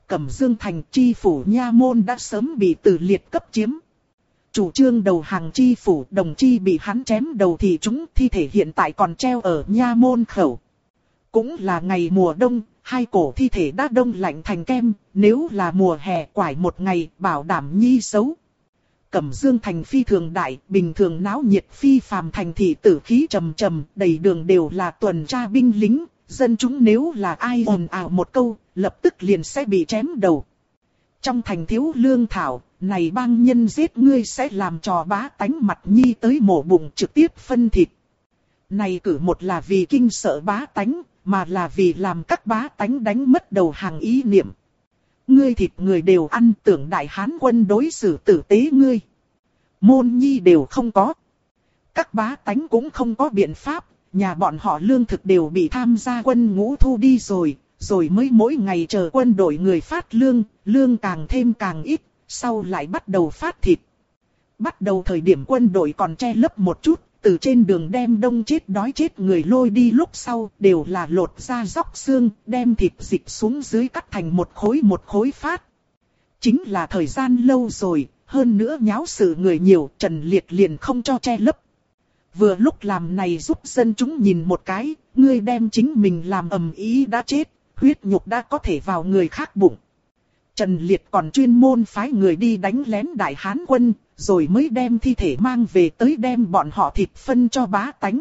Cẩm Dương thành chi phủ nha môn đã sớm bị Từ Liệt cấp chiếm. Chủ trương đầu hàng chi phủ Đồng Chi bị hắn chém đầu thì chúng thi thể hiện tại còn treo ở nha môn khẩu. Cũng là ngày mùa đông, hai cổ thi thể đã đông lạnh thành kem, nếu là mùa hè quải một ngày bảo đảm nhi xấu. Cẩm Dương thành phi thường đại, bình thường náo nhiệt phi phàm thành thị tử khí trầm trầm, đầy đường đều là tuần tra binh lính, dân chúng nếu là ai ồn ào một câu, lập tức liền sẽ bị chém đầu. Trong thành thiếu lương thảo, này bang nhân giết ngươi sẽ làm trò bá tánh mặt nhi tới mổ bụng trực tiếp phân thịt. Này cử một là vì kinh sợ bá tánh, mà là vì làm các bá tánh đánh mất đầu hàng ý niệm. Ngươi thịt người đều ăn, tưởng đại hán quân đối xử tử tế ngươi. Môn nhi đều không có. Các bá tánh cũng không có biện pháp, nhà bọn họ lương thực đều bị tham gia quân ngũ thu đi rồi mới mỗi ngày chờ quân đội người phát lương, lương càng thêm càng ít, sau lại bắt đầu phát thịt. Bắt đầu thời điểm quân đội còn che lấp một chút, từ trên đường đem đông chết đói chết người lôi đi lúc sau đều là lột ra róc xương, đem thịt dịch xuống dưới cắt thành một khối phát. Chính là thời gian lâu rồi, hơn nữa nháo sự người nhiều, Trần Liệt liền không cho che lấp. Vừa lúc làm này giúp dân chúng nhìn một cái, ngươi đem chính mình làm ầm ĩ đã chết, huyết nhục đã có thể vào người khác bụng. Trần Liệt còn chuyên môn phái người đi đánh lén đại hán quân, rồi mới đem thi thể mang về tới đem bọn họ thịt phân cho bá tánh.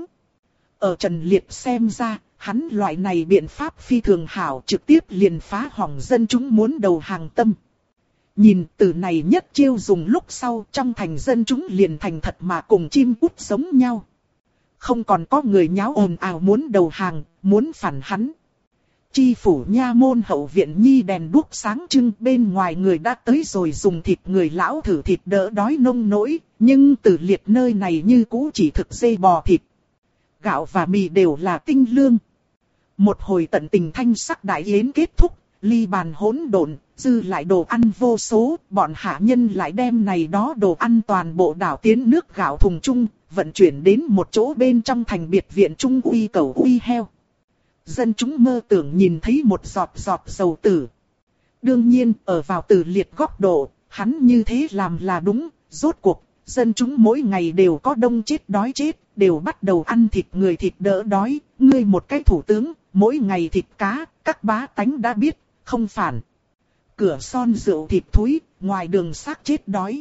Ở Trần Liệt xem ra, hắn loại này biện pháp phi thường hảo trực tiếp liền phá hỏng dân chúng muốn đầu hàng tâm. Nhìn từ này nhất chiêu dùng lúc sau trong thành dân chúng liền thành thật mà cùng chim cút giống nhau. Không còn có người nháo ồn ào muốn đầu hàng, muốn phản hắn. Chi phủ nha môn hậu viện nhi đèn đuốc sáng trưng, bên ngoài người đã tới rồi dùng thịt người lão thử thịt đỡ đói nông nỗi, nhưng Từ Liệt nơi này như cũ chỉ thực dê bò thịt. Gạo và mì đều là tinh lương. Một hồi tận tình thanh sắc đại yến kết thúc, ly bàn hỗn độn, dư lại đồ ăn vô số, bọn hạ nhân lại đem này đó đồ ăn toàn bộ đảo tiến nước gạo thùng chung, vận chuyển đến một chỗ bên trong thành biệt viện trung uy cầu uy heo. Dân chúng mơ tưởng nhìn thấy một giọt giọt dầu tử. Đương nhiên, ở vào Từ Liệt góc độ, hắn như thế làm là đúng, rốt cuộc, dân chúng mỗi ngày đều có đông chết đói chết, đều bắt đầu ăn thịt người thịt đỡ đói, ngươi một cái thủ tướng, mỗi ngày thịt cá, các bá tánh đã biết, không phản. Cửa son rượu thịt thúi, ngoài đường xác chết đói.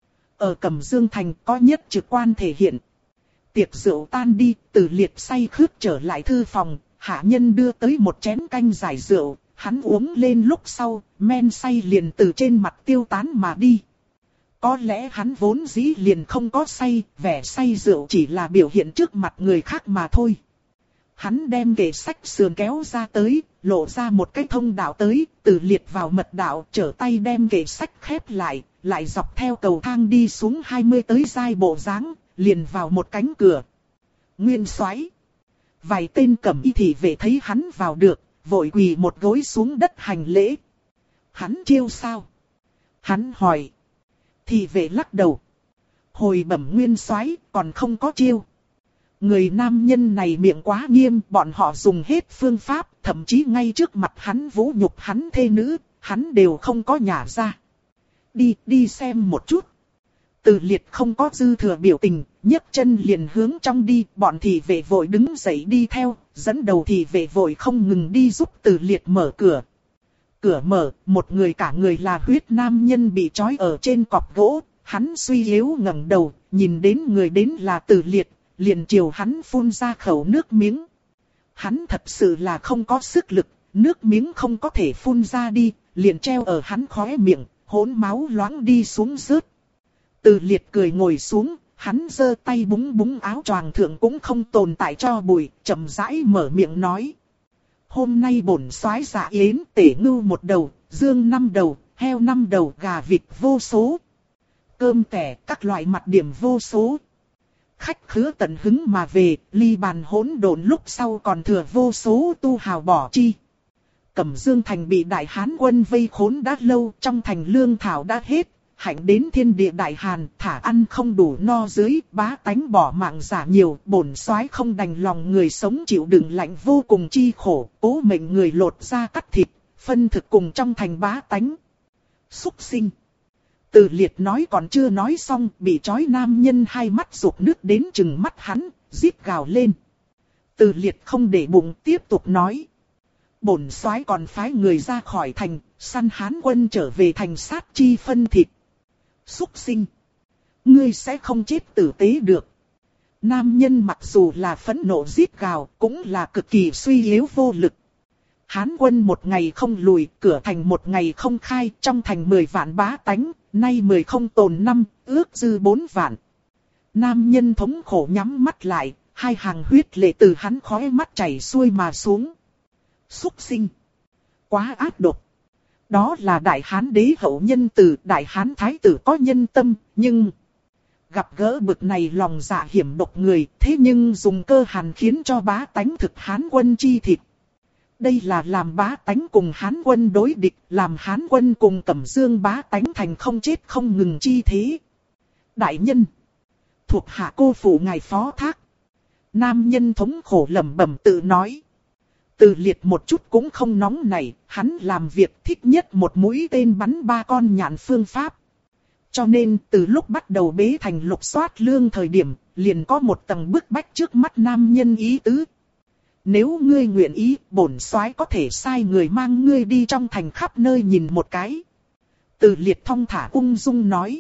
Ở Cẩm Dương thành có nhất trực quan thể hiện. Tiệc rượu tan đi, Từ Liệt say khướt trở lại thư phòng. Hạ nhân đưa tới một chén canh giải rượu, hắn uống lên lúc sau, men say liền từ trên mặt tiêu tán mà đi. Có lẽ hắn vốn dĩ liền không có say, vẻ say rượu chỉ là biểu hiện trước mặt người khác mà thôi. Hắn đem kệ sách sườn kéo ra tới, lộ ra một cái thông đạo tới, Từ Liệt vào mật đạo, trở tay đem kệ sách khép lại, lại dọc theo cầu thang đi xuống 20 tới giai bộ dáng, liền vào một cánh cửa. Nguyên soái. Vài tên cẩm y thị vệ thấy hắn vào được, vội quỳ một gối xuống đất hành lễ. Hắn chiêu sao? Hắn hỏi. Thị vệ lắc đầu. Hồi bẩm nguyên soái, còn không có chiêu. Người nam nhân này miệng quá nghiêm, bọn họ dùng hết phương pháp, thậm chí ngay trước mặt hắn vũ nhục hắn thê nữ, hắn đều không có nhả ra. Đi xem một chút. Từ Liệt không có dư thừa biểu tình, nhấc chân liền hướng trong đi, bọn thị vệ vội đứng dậy đi theo, dẫn đầu thị vệ vội không ngừng đi giúp Từ Liệt mở cửa. Cửa mở, một người cả người là huyết nam nhân bị trói ở trên cọc gỗ, hắn suy yếu ngẩng đầu, nhìn đến người đến là Từ Liệt, liền chiều hắn phun ra khẩu nước miếng. Hắn thật sự là không có sức lực, nước miếng không có thể phun ra đi, liền treo ở hắn khóe miệng, hỗn máu loãng đi xuống rớt. Từ Liệt cười ngồi xuống, hắn giơ tay búng búng áo choàng thượng cũng không tồn tại cho bụi, chậm rãi mở miệng nói. Hôm nay bổn soái dạ yến tể ngưu 1 đầu, dương 5 đầu, heo 5 đầu, gà vịt vô số. Cơm tẻ các loại mặt điểm vô số. Khách khứa tận hứng mà về, ly bàn hỗn độn lúc sau còn thừa vô số tu hào bỏ chi. Cẩm Dương thành bị đại hán quân vây khốn đã lâu, trong thành lương thảo đã hết. Hạnh đến thiên địa đại hàn, thả ăn không đủ no dưới, bá tánh bỏ mạng giả nhiều, bổn soái không đành lòng người sống chịu đựng lạnh vô cùng chi khổ, cố mệnh người lột ra cắt thịt, phân thực cùng trong thành bá tánh. Súc sinh. Từ Liệt nói còn chưa nói xong, bị trói nam nhân hai mắt rục nước đến chừng mắt hắn, rít gào lên. Từ Liệt không để bụng tiếp tục nói. Bổn soái còn phái người ra khỏi thành, săn Hán quân trở về thành sát chi phân thịt. Súc sinh. Ngươi sẽ không chết tử tế được. Nam nhân mặc dù là phẫn nộ rít gào, cũng là cực kỳ suy yếu vô lực. Hán quân một ngày không lùi, cửa thành một ngày không khai, trong thành 10 vạn bá tánh, nay 10 không tồn 5, ước dư 4 vạn. Nam nhân thống khổ nhắm mắt lại, hai hàng huyết lệ từ hắn khóe mắt chảy xuôi mà xuống. Súc sinh. Quá ác độc. Đó là Đại Hán đế hậu nhân từ, Đại Hán thái tử có nhân tâm, nhưng... Gặp gỡ bực này lòng dạ hiểm độc người, thế nhưng dùng cơ hàn khiến cho bá tánh thực Hán quân chi thịt. Đây là làm bá tánh cùng Hán quân đối địch, làm Hán quân cùng Cẩm Dương bá tánh thành không chết không ngừng chi thế. Đại nhân. Thuộc hạ cô phụ ngài phó thác. Nam nhân thống khổ lẩm bẩm tự nói. Từ Liệt một chút cũng không nóng nảy, hắn làm việc thích nhất một mũi tên bắn 3 con nhạn phương pháp. Cho nên từ lúc bắt đầu bế thành lục soát lương thời điểm, liền có một tầng bức bách trước mắt nam nhân ý tứ. Nếu ngươi nguyện ý, bổn soái có thể sai người mang ngươi đi trong thành khắp nơi nhìn một cái. Từ Liệt thong thả ung dung nói.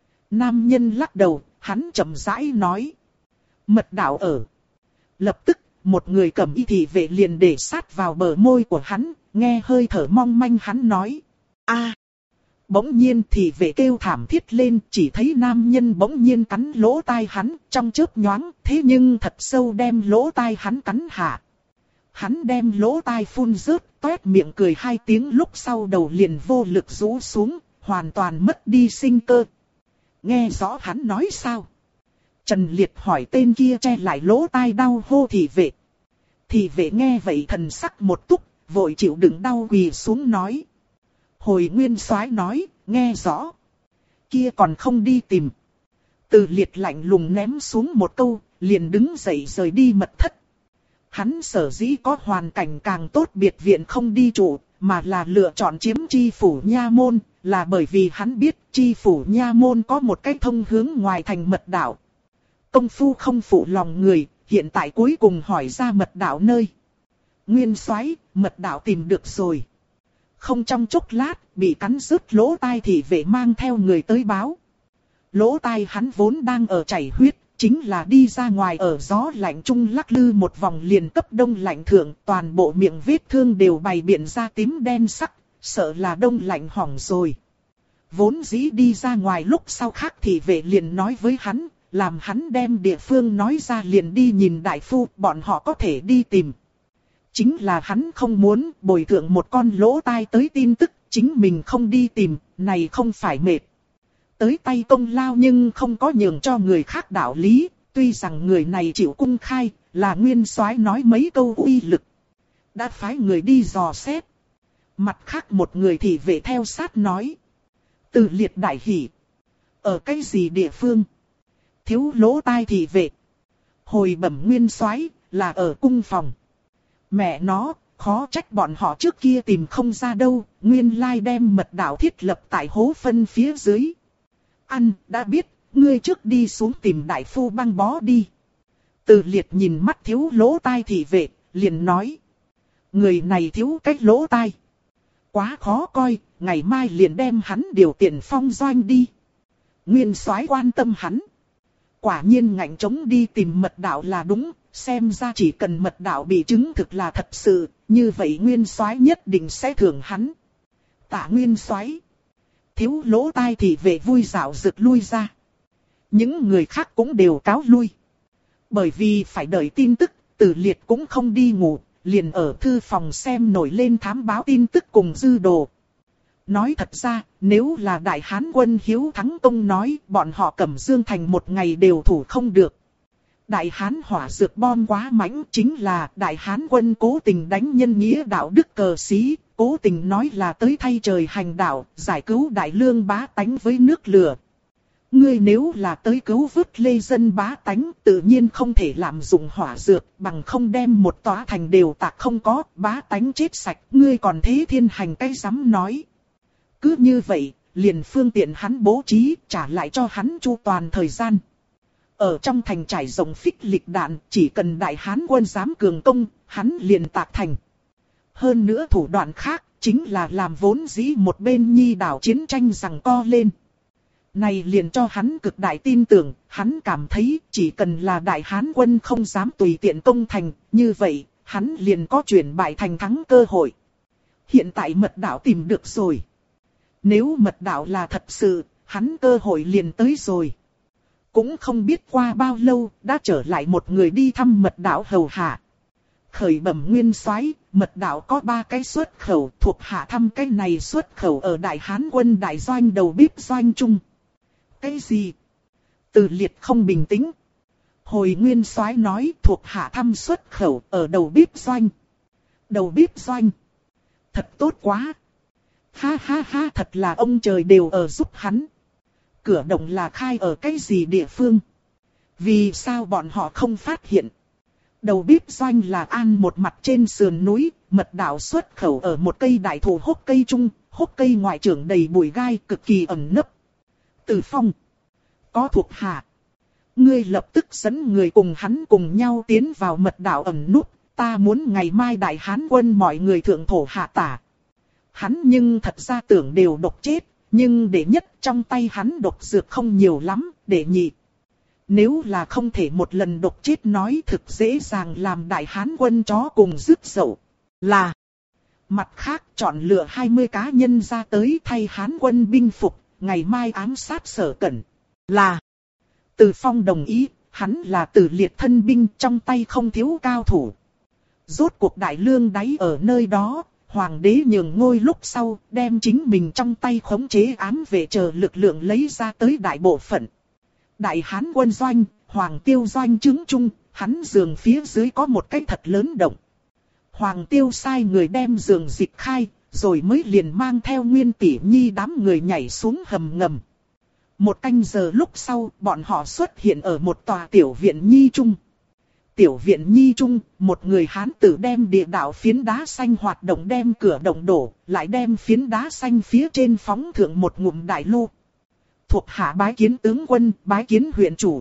Nam nhân lắc đầu, hắn chậm rãi nói. Mật đạo ở. Lập tức, một người cầm y thị vệ liền để sát vào bờ môi của hắn, nghe hơi thở mong manh hắn nói. A. Bỗng nhiên thị vệ kêu thảm thiết lên, chỉ thấy nam nhân bỗng nhiên cắn lỗ tai hắn, trong chớp nhoáng, thế nhưng thật sâu đem lỗ tai hắn cắn hạ. Hắn đem lỗ tai phun rớt, toét miệng cười 2 tiếng lúc sau đầu liền vô lực rũ xuống, hoàn toàn mất đi sinh cơ. Nghe rõ hắn nói sao? Trần Liệt hỏi tên kia che lại lỗ tai đau hô thị vệ. Thị vệ nghe vậy thần sắc một túc, vội chịu đựng đau quỳ xuống nói. Hồi nguyên soái nói, nghe rõ. Kia còn không đi tìm. Từ Liệt lạnh lùng ném xuống một câu, liền đứng dậy rời đi mật thất. Hắn sở dĩ có hoàn cảnh càng tốt biệt viện không đi trụ, mà là lựa chọn chiếm Chi Phủ Nha Môn, là bởi vì hắn biết Chi Phủ Nha Môn có một cái thông hướng ngoài thành mật đạo. Công phu không phụ lòng người, hiện tại cuối cùng hỏi ra mật đạo nơi. Nguyên soái, mật đạo tìm được rồi. Không trong chốc lát, bị cắn rứt lỗ tai thị vệ mang theo người tới báo. Lỗ tai hắn vốn đang ở chảy huyết, chính là đi ra ngoài ở gió lạnh trung lắc lư một vòng liền cấp đông lạnh thượng, toàn bộ miệng vết thương đều bày biện ra tím đen sắc, sợ là đông lạnh hỏng rồi. Vốn dĩ đi ra ngoài lúc sau khác thị vệ liền nói với hắn, làm hắn đem địa phương nói ra liền đi nhìn đại phu, bọn họ có thể đi tìm. Chính là hắn không muốn bồi thượng một con lỗ tai tới tin tức, chính mình không đi tìm, này không phải mệt. Tới tay công lao nhưng không có nhường cho người khác đạo lý, tuy rằng người này chịu cung khai, là nguyên soái nói mấy câu uy lực. Đã phái người đi dò xét. Mặt khác một người thì vệ theo sát nói. Từ Liệt đại hỉ. Ở cái gì địa phương? Thiếu lỗ tai thì vệ. Hồi bẩm nguyên soái là ở cung phòng. Mẹ nó, khó trách bọn họ trước kia tìm không ra đâu, nguyên lai đem mật đạo thiết lập tại hố phân phía dưới. Ăn, đã biết, ngươi trước đi xuống tìm đại phu băng bó đi. Từ Liệt nhìn mắt thiếu lỗ tai thị vệ, liền nói. Người này thiếu cách lỗ tai. Quá khó coi, ngày mai liền đem hắn điều tiền phong doanh đi. Nguyên soái quan tâm hắn. Quả nhiên ngạnh chống đi tìm mật đạo là đúng, xem ra chỉ cần mật đạo bị chứng thực là thật sự, như vậy nguyên soái nhất định sẽ thưởng hắn. Tạ nguyên soái. Thiếu lỗ tai thì vệ vui dạo rực lui ra. Những người khác cũng đều cáo lui. Bởi vì phải đợi tin tức, Từ Liệt cũng không đi ngủ, liền ở thư phòng xem nổi lên thám báo tin tức cùng dư đồ. Nói thật ra, nếu là Đại Hán quân hiếu thắng công nói, bọn họ Cẩm Dương thành một ngày đều thủ không được. Đại Hán hỏa dược bom quá mãnh, chính là Đại Hán quân cố tình đánh nhân nghĩa đạo đức cờ sĩ, cố tình nói là tới thay trời hành đạo, giải cứu Đại Lương bá tánh với nước lửa. Ngươi nếu là tới cứu vớt lê dân bá tánh, tự nhiên không thể lạm dụng hỏa dược, bằng không đem một tòa thành đều tạc không có, bá tánh chết sạch, ngươi còn thế thiên hành cái dám nói. Cứ như vậy, liền phương tiện hắn bố trí, trả lại cho hắn chu toàn thời gian. Ở trong thành trải rộng phích lịch đạn, chỉ cần đại hán quân dám cường công, hắn liền tạc thành. Hơn nữa thủ đoạn khác, chính là làm vốn dĩ một bên nhi đảo chiến tranh giằng co lên. Này liền cho hắn cực đại tin tưởng, hắn cảm thấy chỉ cần là đại hán quân không dám tùy tiện công thành, như vậy, hắn liền có chuyển bại thành thắng cơ hội. Hiện tại mật đạo tìm được rồi. Nếu mật đạo là thật sự, hắn cơ hội liền tới rồi. Cũng không biết qua bao lâu, đã trở lại một người đi thăm mật đạo hầu hạ. Khởi bẩm nguyên soái, mật đạo có 3 cái xuất khẩu, thuộc hạ thăm cái này xuất khẩu ở Đại Hán quân đại doanh đầu bếp doanh trung. Cái gì? Từ Liệt không bình tĩnh. Hồi nguyên soái nói thuộc hạ thăm xuất khẩu ở đầu bếp doanh. Đầu bếp doanh. Thật tốt quá. Ha ha ha, thật là ông trời đều ở giúp hắn. Cửa động là khai ở cái gì địa phương? Vì sao bọn họ không phát hiện? Đầu bếp doanh là an một mặt trên sườn núi, mật đạo xuất khẩu ở một cây đại thụ hốc cây trung, hốc cây ngoại trưởng đầy bụi gai cực kỳ ẩn nấp. Từ Phong, có thuộc hạ. Ngươi lập tức dẫn người cùng hắn cùng nhau tiến vào mật đạo ẩn núp, ta muốn ngày mai đại hán quân mọi người thượng thổ hạ tả. Hắn nhưng thật ra tưởng đều độc chết, nhưng để nhất trong tay hắn độc dược không nhiều lắm, để nhị. Nếu là không thể một lần độc chết nói thực dễ dàng làm đại hán quân chó cùng rứt dậu. Là mặt khác chọn lựa 20 cá nhân ra tới thay hán quân binh phục, ngày mai ám sát Sở Cẩn. Là Từ Phong đồng ý, hắn là Từ Liệt thân binh trong tay không thiếu cao thủ. Rốt cuộc đại lương đáy ở nơi đó, hoàng đế nhường ngôi lúc sau, đem chính mình trong tay khống chế ám vệ chờ lực lượng lấy ra tới đại bộ phận. Đại hán quân doanh, Hoàng Tiêu doanh chứng trung, hắn giường phía dưới có một cái thật lớn động. Hoàng Tiêu sai người đem giường dịch khai, rồi mới liền mang theo Nguyên Tỷ Nhi đám người nhảy xuống hầm ngầm. Một canh giờ lúc sau, bọn họ xuất hiện ở một tòa tiểu viện Nhi trung. Tiểu viện Nhi trung, một người hán tử đem địa đạo phiến đá xanh hoạt động đem cửa động đổ, lại đem phiến đá xanh phía trên phóng thượng một ngụm đại lô. Thuộc hạ bái kiến tướng quân, bái kiến huyện chủ.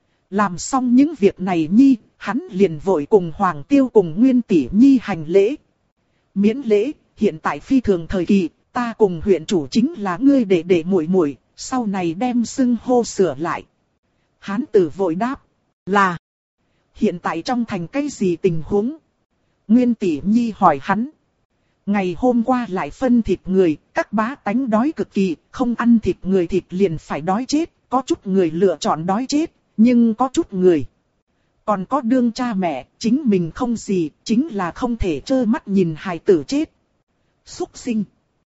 Làm xong những việc này Nhi, hắn liền vội cùng Hoàng Tiêu cùng Nguyên Tỷ Nhi hành lễ. Miễn lễ, hiện tại phi thường thời kỳ, ta cùng huyện chủ chính là ngươi để muội muội, sau này đem xưng hô sửa lại. Hán tử vội đáp, là. Hiện tại trong thành cái gì tình huống? Nguyên Tỷ Nhi hỏi hắn. Ngày hôm qua lại phân thịt người, các bá tánh đói cực kỳ, không ăn thịt người thịt liền phải đói chết, có chút người lựa chọn đói chết, nhưng có chút người. Còn có đương cha mẹ, chính mình không gì, chính là không thể trơ mắt nhìn hài tử chết. Súc sinh.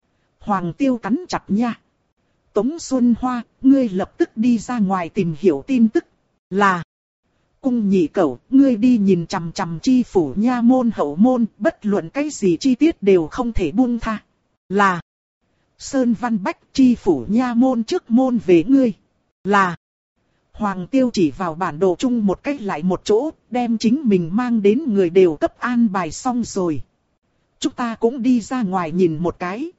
Hoàng Tiêu cắn chặt nha. Tống Xuân Hoa, ngươi lập tức đi ra ngoài tìm hiểu tin tức. Là. Cung nhị cẩu, ngươi đi nhìn chằm chằm chi phủ nha môn hậu môn, bất luận cái gì chi tiết đều không thể buông tha. Là. Sơn Văn Bách, chi phủ nha môn trước môn về ngươi. Là. Hoàng Tiêu chỉ vào bản đồ chung một cách lại một chỗ, đem chính mình mang đến người đều cấp an bài xong rồi. Chúng ta cũng đi ra ngoài nhìn một cái.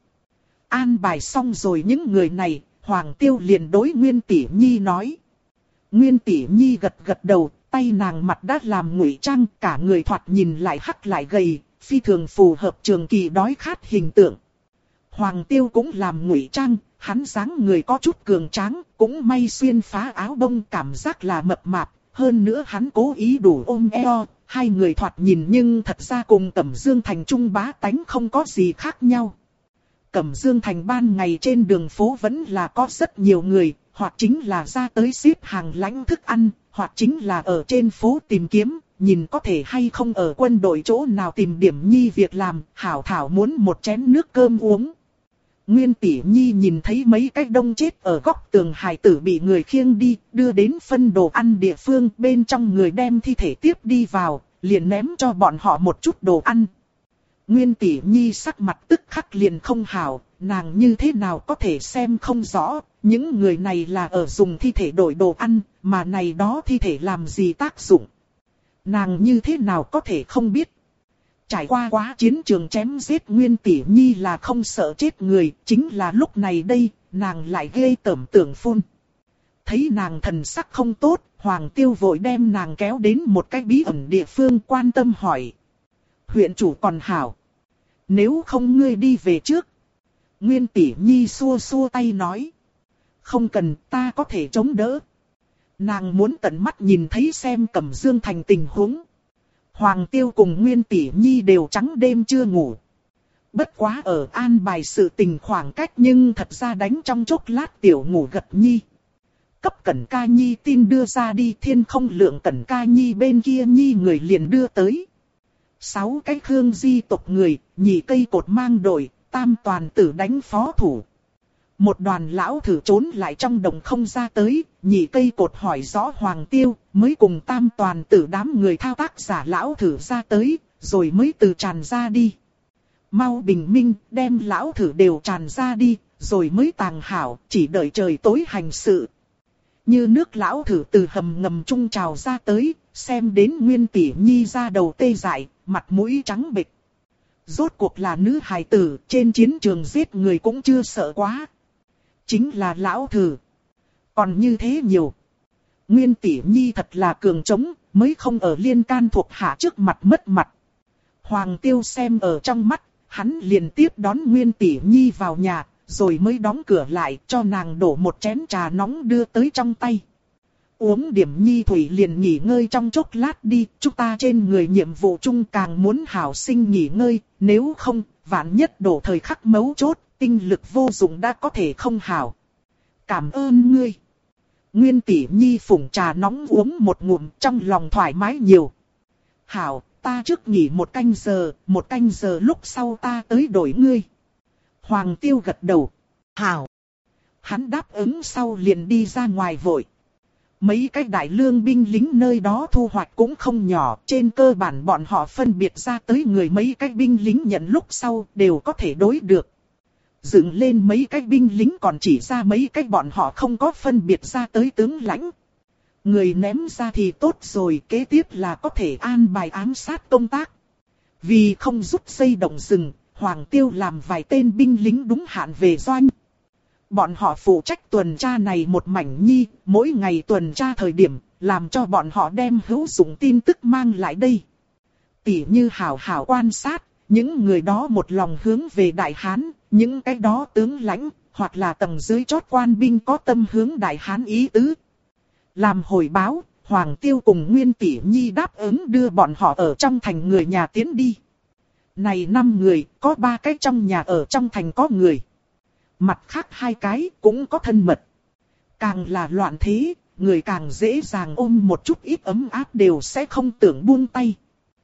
An bài xong rồi những người này, Hoàng Tiêu liền đối Nguyên Tỷ Nhi nói. Nguyên Tỷ Nhi gật gật đầu, tay nàng mặt đã làm ngụy trang, cả người thoạt nhìn lại hắc lại gầy, phi thường phù hợp trường kỳ đói khát hình tượng. Hoàng Tiêu cũng làm ngụy trang, hắn dáng người có chút cường tráng, cũng may xuyên phá áo bông cảm giác là mập mạp, hơn nữa hắn cố ý đủ ôm eo, hai người thoạt nhìn nhưng thật ra cùng Cẩm Dương Thành trung bá tánh không có gì khác nhau. Cẩm Dương Thành ban ngày trên đường phố vẫn là có rất nhiều người, hoặc chính là ra tới xếp hàng lãnh thức ăn, hoặc chính là ở trên phố tìm kiếm, nhìn có thể hay không ở quân đội chỗ nào tìm điểm nhi việc làm, hảo thảo muốn một chén nước cơm uống. Nguyên Tỷ Nhi nhìn thấy mấy cái đông chết ở góc tường hài tử bị người khiêng đi, đưa đến phân đồ ăn địa phương, bên trong người đem thi thể tiếp đi vào, liền ném cho bọn họ một chút đồ ăn. Nguyên Tỷ Nhi sắc mặt tức khắc liền không hảo, nàng như thế nào có thể xem không rõ, Những người này là ở dùng thi thể đổi đồ ăn, mà này đó thi thể làm gì tác dụng. Nàng như thế nào có thể không biết. Trải qua quá chiến trường chém giết Nguyên Tỷ Nhi là không sợ chết người, chính là lúc này đây, nàng lại ghê tởm tưởng phun. Thấy nàng thần sắc không tốt, Hoàng Tiêu vội đem nàng kéo đến một cái bí ẩn địa phương quan tâm hỏi. Huyện chủ còn hảo. Nếu không ngươi đi về trước. Nguyên Tỷ Nhi xua xua tay nói. Không cần, ta có thể chống đỡ. Nàng muốn tận mắt nhìn thấy xem Cẩm Dương Thành tình huống. Hoàng Tiêu cùng Nguyên Tỷ Nhi đều trắng đêm chưa ngủ. Bất quá ở an bài sự tình khoảng cách nhưng thật ra đánh trong chốc lát tiểu ngủ gật nhi. Cấp Cẩn Ca Nhi tin đưa ra đi, Thiên Không Lượng Cẩn Ca Nhi bên kia nhi người liền đưa tới. 6 cái Khương Di tộc người, nhị cây cột mang đội, tam toàn tử đánh phó thủ. Một đoàn lão thử trốn lại trong đồng không ra tới, nhị cây cột hỏi rõ Hoàng Tiêu, mới cùng tam toàn tử đám người thao tác giả lão thử ra tới, rồi mới từ tràn ra đi. Mau bình minh, đem lão thử đều tràn ra đi, rồi mới tàng hảo, chỉ đợi trời tối hành sự. Như nước lão thử từ hầm ngầm trung trào ra tới, xem đến Nguyên Tỷ Nhi ra đầu tê dại, mặt mũi trắng bệch. Rốt cuộc là nữ hài tử, trên chiến trường giết người cũng chưa sợ quá. Chính là lão thử. Còn như thế nhiều. Nguyên Tỷ Nhi thật là cường trống, mới không ở liên can thuộc hạ trước mặt mất mặt. Hoàng Tiêu xem ở trong mắt, hắn liền tiếp đón Nguyên Tỷ Nhi vào nhà, rồi mới đóng cửa lại cho nàng đổ một chén trà nóng đưa tới trong tay. Uống điểm nhi thủy liền nghỉ ngơi trong chốc lát đi, chúng ta trên người nhiệm vụ chung càng muốn hảo sinh nghỉ ngơi, nếu không, vạn nhất đổ thời khắc mấu chốt, tinh lực vô dụng đã có thể không hảo. Cảm ơn ngươi. Nguyên Tỷ Nhi phủng trà nóng uống một ngụm trong lòng thoải mái nhiều. Hảo, ta trước nghỉ một canh giờ lúc sau ta tới đổi ngươi. Hoàng Tiêu gật đầu. Hảo. Hắn đáp ứng sau liền đi ra ngoài vội. Mấy cái đại lương binh lính nơi đó thu hoạch cũng không nhỏ, trên cơ bản bọn họ phân biệt ra tới người mấy cái binh lính nhận lúc sau đều có thể đối được. Dựng lên mấy cái binh lính còn chỉ ra mấy cái bọn họ không có phân biệt ra tới tướng lãnh. Người ném ra thì tốt rồi, kế tiếp là có thể an bài ám sát công tác. Vì không rút dây động rừng, Hoàng Tiêu làm vài tên binh lính đúng hạn về doanh. Bọn họ phụ trách tuần tra này một mảnh nhi, mỗi ngày tuần tra thời điểm, làm cho bọn họ đem hữu dụng tin tức mang lại đây. Tỉ như hảo hảo quan sát, những người đó một lòng hướng về Đại Hán, những cái đó tướng lãnh, hoặc là tầng dưới chót quan binh có tâm hướng Đại Hán ý tứ. Làm hồi báo, Hoàng Tiêu cùng Nguyên Tỷ Nhi đáp ứng đưa bọn họ ở trong thành người nhà tiến đi. Này 5 người, có 3 cái trong nhà ở trong thành có người. Mặt khác 2 cái cũng có thân mật. Càng là loạn thế, người càng dễ dàng ôm một chút ít ấm áp đều sẽ không tưởng buông tay.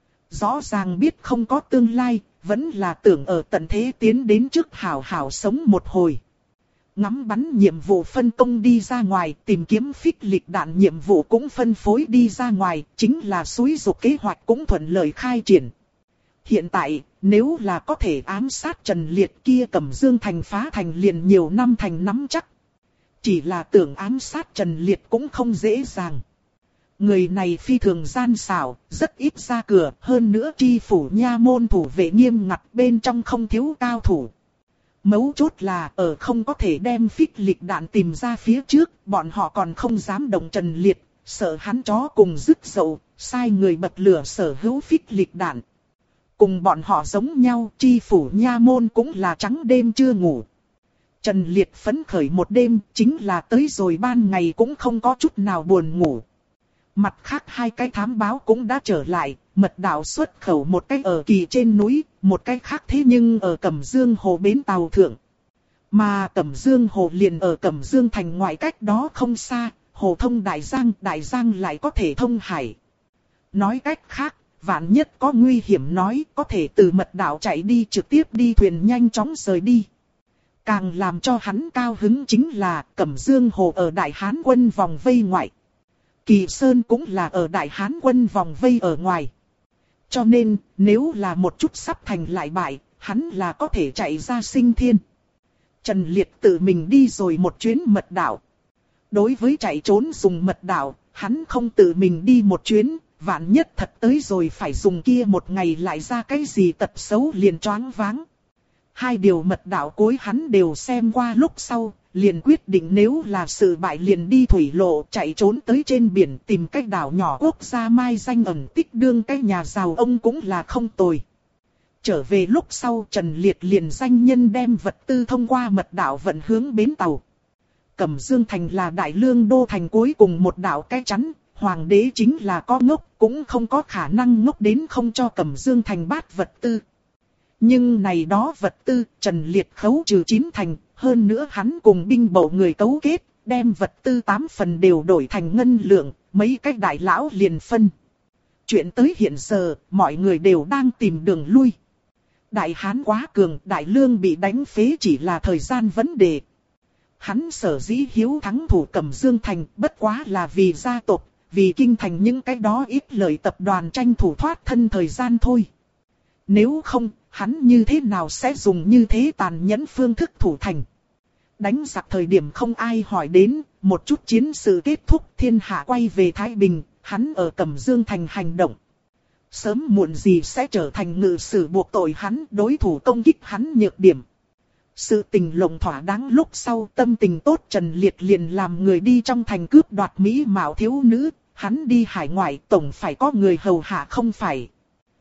Rõ ràng biết không có tương lai, vẫn là tưởng ở tận thế tiến đến trước hảo hảo sống một hồi. Ngắm bắn nhiệm vụ phân công đi ra ngoài, tìm kiếm phích lịch đạn nhiệm vụ cũng phân phối đi ra ngoài, chính là xúi dục kế hoạch cũng thuận lợi khai triển. Hiện tại, nếu là có thể ám sát Trần Liệt kia Cẩm Dương thành phá thành liền nhiều năm thành nắm chắc. Chỉ là tưởng ám sát Trần Liệt cũng không dễ dàng. Người này phi thường gian xảo, rất ít ra cửa, hơn nữa tri phủ nha môn thủ vệ nghiêm ngặt bên trong không thiếu cao thủ. Mấu chốt là ở không có thể đem phích lịch đạn tìm ra phía trước, bọn họ còn không dám động Trần Liệt, sợ hắn chó cùng rứt dậu, sai người bật lửa sở hữu phích lịch đạn. Cùng bọn họ giống nhau, tri phủ nha môn cũng là trắng đêm chưa ngủ. Trần Liệt phấn khởi một đêm, chính là tới rồi ban ngày cũng không có chút nào buồn ngủ. Mặt khác 2 cái thám báo cũng đã trở lại, mật đạo xuất khẩu một cái ở Kỳ trên núi, một cái khác thế nhưng ở Cẩm Dương hồ bến tàu thượng. Mà Cẩm Dương hồ liền ở Cẩm Dương thành ngoại cách đó không xa, hồ thông Đại Giang lại có thể thông hải. Nói cách khác, vạn nhất có nguy hiểm nói có thể từ mật đạo chạy đi trực tiếp đi thuyền nhanh chóng rời đi. Càng làm cho hắn cao hứng chính là Cẩm Dương hồ ở Đại Hán quân vòng vây ngoại. Kỳ Sơn cũng là ở Đại Hán quân vòng vây ở ngoài. Cho nên, nếu là một chút sắp thành lại bại, hắn là có thể chạy ra sinh thiên. Trần Liệt tự mình đi rồi một chuyến mật đạo. Đối với chạy trốn dùng mật đạo, hắn không tự mình đi một chuyến, vạn nhất thật tới rồi phải dùng kia một ngày lại ra cái gì tật xấu liền choáng váng. Hai điều mật đạo cuối hắn đều xem qua lúc sau, liền quyết định nếu là sự bại liền đi thủy lộ chạy trốn tới trên biển tìm cách đảo nhỏ quốc gia mai danh ẩn tích đương cái nhà giàu ông cũng là không tồi. Trở về lúc sau Trần Liệt liền danh nhân đem vật tư thông qua mật đạo vận hướng bến tàu. Cẩm Dương Thành là đại lương đô thành cuối cùng một đạo cái chắn, hoàng đế chính là có ngốc cũng không có khả năng ngốc đến không cho Cẩm Dương Thành bát vật tư. Nhưng này đó vật tư Trần Liệt khấu trừ 9 thành, hơn nữa hắn cùng binh bộ người cấu kết, đem vật tư 8 phần đều đổi thành ngân lượng, mấy cái đại lão liền phân. Chuyện tới hiện giờ, mọi người đều đang tìm đường lui. Đại Hán quá cường, Đại Lương bị đánh phế chỉ là thời gian vấn đề. Hắn sở dĩ hiếu thắng thủ Cẩm Dương Thành bất quá là vì gia tộc, vì kinh thành những cái đó ít lợi tập đoàn tranh thủ thoát thân thời gian thôi. Nếu không, hắn như thế nào sẽ dùng như thế tàn nhẫn phương thức thủ thành. Đánh giặc thời điểm không ai hỏi đến, một chút chiến sự kết thúc thiên hạ quay về Thái Bình, hắn ở Cẩm Dương Thành hành động. Sớm muộn gì sẽ trở thành ngự sử buộc tội hắn, đối thủ công kích hắn nhược điểm. Sự tình lộng thỏa đáng lúc sau tâm tình tốt Trần Liệt liền làm người đi trong thành cướp đoạt mỹ mạo thiếu nữ, hắn đi hải ngoại tổng phải có người hầu hạ không phải.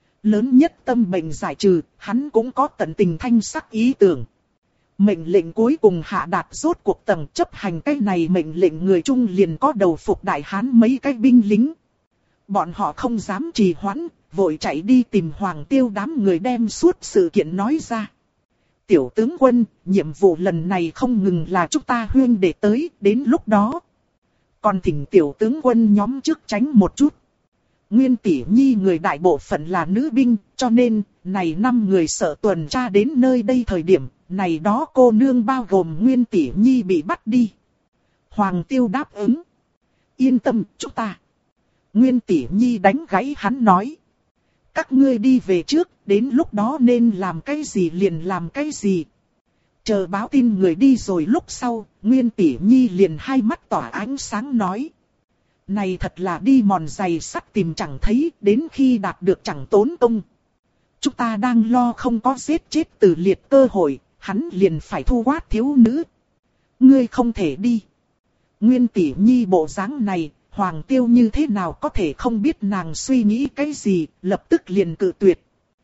Lớn nhất tâm bệnh giải trừ, hắn cũng có tận tình thanh sắc ý tưởng. Mệnh lệnh cuối cùng hạ đạt rốt cuộc tầng chấp hành cái này mệnh lệnh người Trung liền có đầu phục Đại Hán mấy cái binh lính. Bọn họ không dám trì hoãn, vội chạy đi tìm Hoàng Tiêu đám người đem suốt sự kiện nói ra. Tiểu tướng quân, nhiệm vụ lần này không ngừng là chúng ta huyên để tới, đến lúc đó. Còn thỉnh tiểu tướng quân nhóm trước tránh một chút. Nguyên Tỷ Nhi người đại bộ phận là nữ binh, cho nên, này 5 người sợ tuần tra đến nơi đây thời điểm, này đó cô nương bao gồm Nguyên Tỷ Nhi bị bắt đi. Hoàng Tiêu đáp ứng. Yên tâm, chúng ta. Nguyên Tỷ Nhi đánh gãy hắn nói. Các ngươi đi về trước, đến lúc đó nên làm cái gì liền làm cái gì. Chờ báo tin người đi rồi lúc sau, Nguyên Tỷ Nhi liền hai mắt tỏa ánh sáng nói. Này thật là đi mòn giày sắt tìm chẳng thấy, đến khi đạt được chẳng tốn công. Chúng ta đang lo không có giết chết Từ Liệt cơ hội, hắn liền phải thu quát thiếu nữ. Ngươi không thể đi. Nguyên Tỷ Nhi bộ dáng này, Hoàng Tiêu như thế nào có thể không biết nàng suy nghĩ cái gì, lập tức liền cự tuyệt.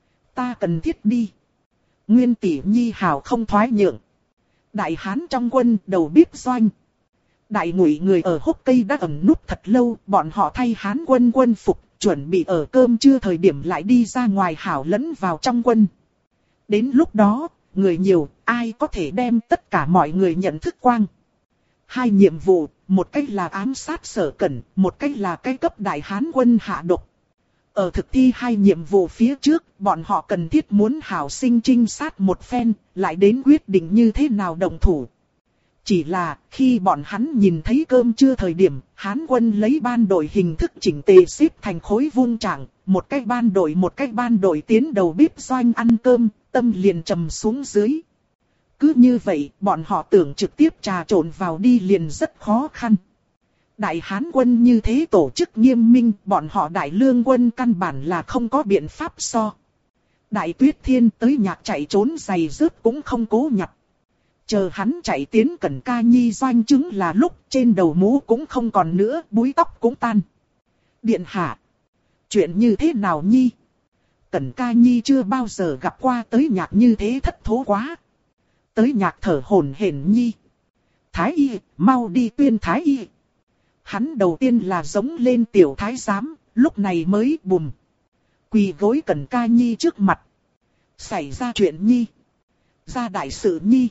Ta cần thiết đi. Nguyên Tỷ Nhi hào không thoái nhượng. Đại Hán trong quân đầu bếp doanh. Đại Ngụy người ở hốc cây đã ẩn núp thật lâu, bọn họ thay Hán quân quân phục, chuẩn bị ở cơm trưa thời điểm lại đi ra ngoài hảo lẫn vào trong quân. Đến lúc đó, người nhiều, ai có thể đem tất cả mọi người nhận thức quang. Hai nhiệm vụ, một cách là ám sát Sở Cẩn, một cách là cái cấp Đại Hán quân hạ độc. Ở thực thi hai nhiệm vụ phía trước, bọn họ cần thiết muốn hảo sinh trinh sát một phen, lại đến quyết định như thế nào động thủ. Chỉ là, khi bọn hắn nhìn thấy cơm trưa thời điểm, Hán quân lấy ban đội hình thức chỉnh tề xếp thành khối vuông trạng, một cái ban đội tiến đầu bếp doanh ăn cơm, tâm liền trầm xuống dưới. Cứ như vậy, bọn họ tưởng trực tiếp trà trộn vào đi liền rất khó khăn. Đại Hán quân như thế tổ chức nghiêm minh, bọn họ Đại Lương quân căn bản là không có biện pháp so. Đại Tuyết Thiên tới nhạc chạy trốn giày rớt cũng không cố nhặt. Chờ hắn chạy tiến Cẩn Ca Nhi doanh chứng là lúc trên đầu mũ cũng không còn nữa, búi tóc cũng tan. Điện hạ. Chuyện như thế nào Nhi? Cẩn Ca Nhi chưa bao giờ gặp qua tới nhạc như thế thất thố quá. Tới nhạc thở hổn hển Nhi. Thái y, mau đi tuyên Thái y. Hắn đầu tiên là giống lên tiểu thái giám, lúc này mới bùm. Quỳ gối Cẩn Ca Nhi trước mặt. Xảy ra chuyện Nhi. Ra đại sự Nhi.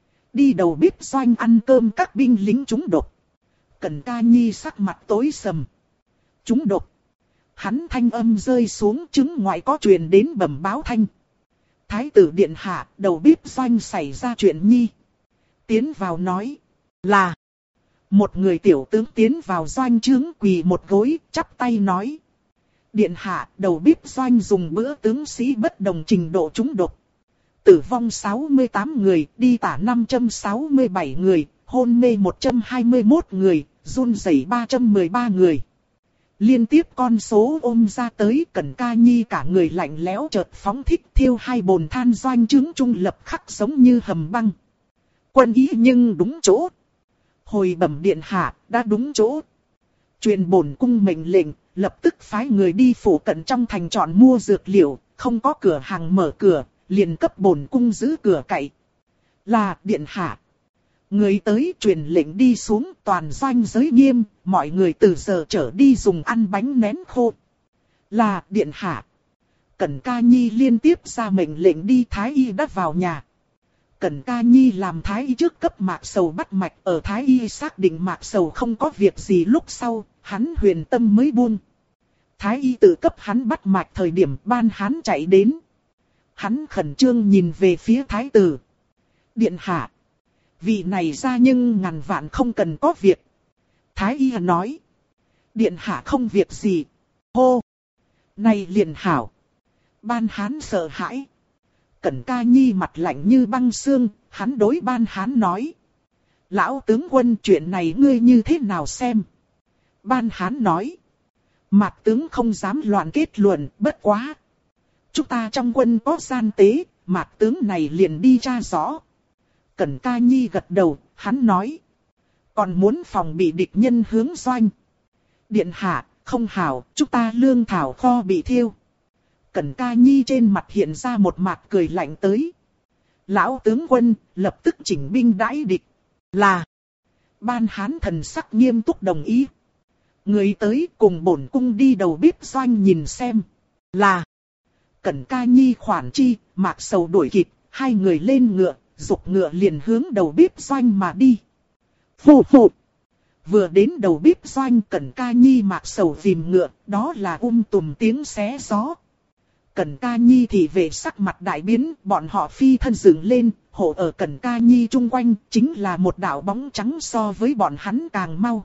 Đi đầu bếp doanh ăn cơm các binh lính trúng độc. Cẩn Ca Nhi sắc mặt tối sầm. Trúng độc. Hắn thanh âm rơi xuống chứng ngoại có truyền đến bẩm báo thanh. Thái tử điện hạ, đầu bếp doanh xảy ra chuyện Nhi. Tiến vào nói là. Một người tiểu tướng tiến vào doanh trướng quỳ một gối, chắp tay nói. Điện hạ, đầu bếp doanh dùng bữa tướng sĩ bất đồng trình độ trúng độc. tử vong 68 người, đi tả 567 người, hôn mê 121 người, run rẩy 313 người. Liên tiếp con số ôm ra tới, Cẩn Ca Nhi cả người lạnh lẽo chợt phóng thích thiêu hai bồn than doanh chứng trung lập khắc giống như hầm băng. Quân ý nhưng đúng chỗ. Hồi bẩm điện hạ, đã đúng chỗ. Truyền bổn cung mệnh lệnh, lập tức phái người đi phủ cận trong thành chọn mua dược liệu, không có cửa hàng mở cửa, liền cấp bổn cung giữ cửa cậy. Là điện hạ. Người tới truyền lệnh đi xuống, toàn doanh giới nghiêm, mọi người từ giờ trở đi dùng ăn bánh nén khô. Là điện hạ. Cẩn Ca Nhi liên tiếp ra mệnh lệnh đi Thái Y đã vào nhà. Cẩn Ca Nhi làm Thái Y trước cấp Mạc Sầu bắt mạch, ở Thái Y xác định Mạc Sầu không có việc gì lúc sau, hắn huyền tâm mới buông. Thái Y tự cấp hắn bắt mạch thời điểm ban hắn chạy đến. Hắn khẩn trương nhìn về phía Thái tử. Điện hạ. Vị này ra nhưng ngàn vạn không cần có việc. Thái Y nói. Điện hạ không việc gì. Hô. Này liền hảo. Ban hán sợ hãi. Cẩn Ca Nhi mặt lạnh như băng xương, hắn đối ban hán nói. Lão tướng quân, chuyện này ngươi như thế nào xem? Ban hán nói. Mạc tướng không dám loạn kết luận, bất quá. Chúng ta trong quân có gian tế, Mạc tướng này liền đi tra rõ. Cẩn Ca Nhi gật đầu, hắn nói. Còn muốn phòng bị địch nhân hướng doanh. Điện hạ, không hảo, chúng ta lương thảo kho bị thiêu. Cẩn Ca Nhi trên mặt hiện ra một mặt cười lạnh tới. Lão tướng quân, lập tức chỉnh binh đãi địch. Là. Ban hán thần sắc nghiêm túc đồng ý. Người tới cùng bổn cung đi đầu bếp doanh nhìn xem. Là. Cẩn Ca Nhi khoản chi, Mạc Sầu đuổi kịp, hai người lên ngựa, giục ngựa liền hướng đầu bếp doanh mà đi. Phù phù. Vừa đến đầu bếp doanh, Cẩn Ca Nhi Mạc Sầu tìm ngựa, đó là tùm tiếng xé gió. Cẩn Ca Nhi thì về sắc mặt đại biến, bọn họ phi thân dựng lên, hộ ở Cẩn Ca Nhi chung quanh, chính là một đạo bóng trắng so với bọn hắn càng mau.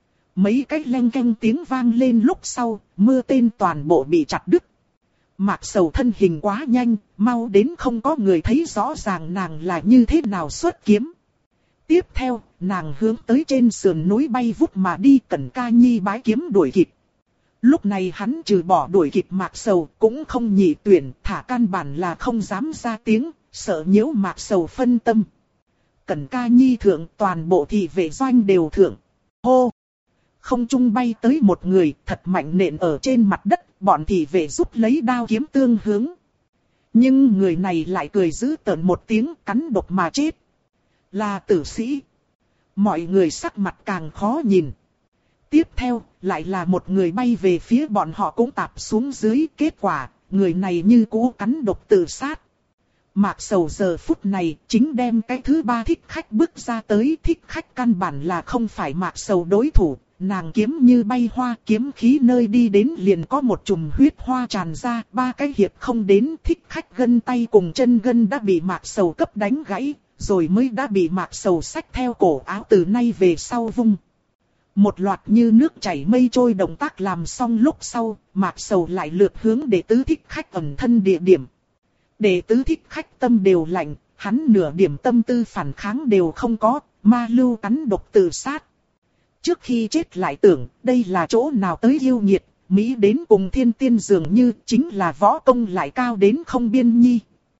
Mấy cái leng keng tiếng vang lên lúc sau, mưa tên toàn bộ bị chặt đứt. Mạc Sầu thân hình quá nhanh, mau đến không có người thấy rõ ràng nàng là như thế nào xuất kiếm. Tiếp theo, nàng hướng tới trên sườn núi bay vút mà đi, Cẩn Ca Nhi bái kiếm đuổi kịp. Lúc này hắn trừ bỏ đuổi kịp Mạc Sầu cũng không nhị tuyển, thả căn bản là không dám ra tiếng, sợ nhiễu Mạc Sầu phân tâm. Cẩn Ca Nhi thượng, toàn bộ thị vệ doanh đều thượng. Hô! Không trung bay tới một người, thật mạnh nện ở trên mặt đất, bọn thị vệ rút lấy đao kiếm tương hướng. Nhưng người này lại cười dữ tợn một tiếng, cắn độc mà chết. Là tử sĩ. Mọi người sắc mặt càng khó nhìn. Tiếp theo, lại là một người bay về phía bọn họ cũng tạp xuống dưới, kết quả, người này như cũ cắn độc tự sát. Mạc Sầu giờ phút này, chính đem cái thứ ba thích khách bước ra tới, thích khách căn bản là không phải Mạc Sầu đối thủ, nàng kiếm như bay hoa, kiếm khí nơi đi đến liền có một chùm huyết hoa tràn ra, ba cái hiệp không đến, thích khách gân tay cùng chân gân đã bị Mạc Sầu cấp đánh gãy, rồi mới đã bị Mạc Sầu xách theo cổ áo từ nay về sau vung. Một loạt như nước chảy mây trôi động tác làm xong lúc sau, Mạc Sầu lại lược hướng đệ tứ thích khách ẩn thân địa điểm. Đệ tứ thích khách tâm đều lạnh, hắn nửa điểm tâm tư phản kháng đều không có, ma lưu cắn độc tự sát. Trước khi chết lại tưởng, đây là chỗ nào tới yêu nghiệt, Mỹ đến cùng thiên tiên dường như chính là võ công lại cao đến không biên nhi.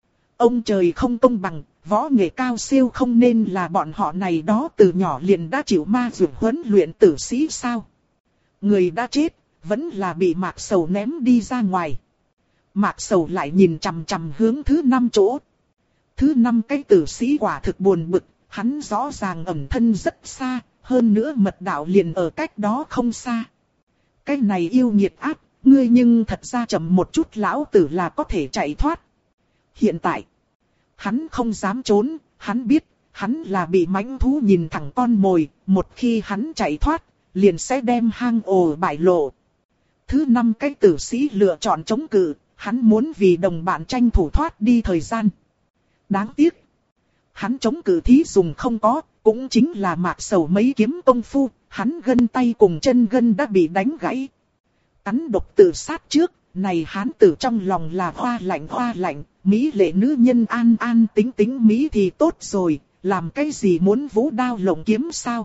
Ông trời không công bằng, võ nghệ cao siêu không nên là bọn họ này đó từ nhỏ liền đã chịu ma dược huấn luyện tử sĩ sao. Người đã chết, vẫn là bị Mạc Sầu ném đi ra ngoài. Mạc Sầu lại nhìn chằm chằm hướng thứ 5 chỗ. Thứ 5 cái tử sĩ quả thực buồn bực, hắn rõ ràng ẩn thân rất xa, hơn nữa mật đạo liền ở cách đó không xa. Cái này yêu nghiệt ác, ngươi nhưng thật ra chậm một chút lão tử là có thể chạy thoát. Hiện tại, hắn không dám trốn, hắn biết, hắn là bị mãnh thú nhìn thẳng con mồi, một khi hắn chạy thoát, liền sẽ đem hang ổ bại lộ. Thứ 5 cái tử sĩ lựa chọn chống cự, hắn muốn vì đồng bạn tranh thủ thoát đi thời gian. Đáng tiếc, hắn chống cự thí dùng không có, cũng chính là Mạc Sầu mấy kiếm công phu, hắn gân tay cùng chân gân đã bị đánh gãy. Cắn độc tự sát trước, này hán tử trong lòng là hoa lạnh, mỹ lệ nữ nhân an an tính tính mỹ thì tốt rồi, làm cái gì muốn vũ đao lộng kiếm sao?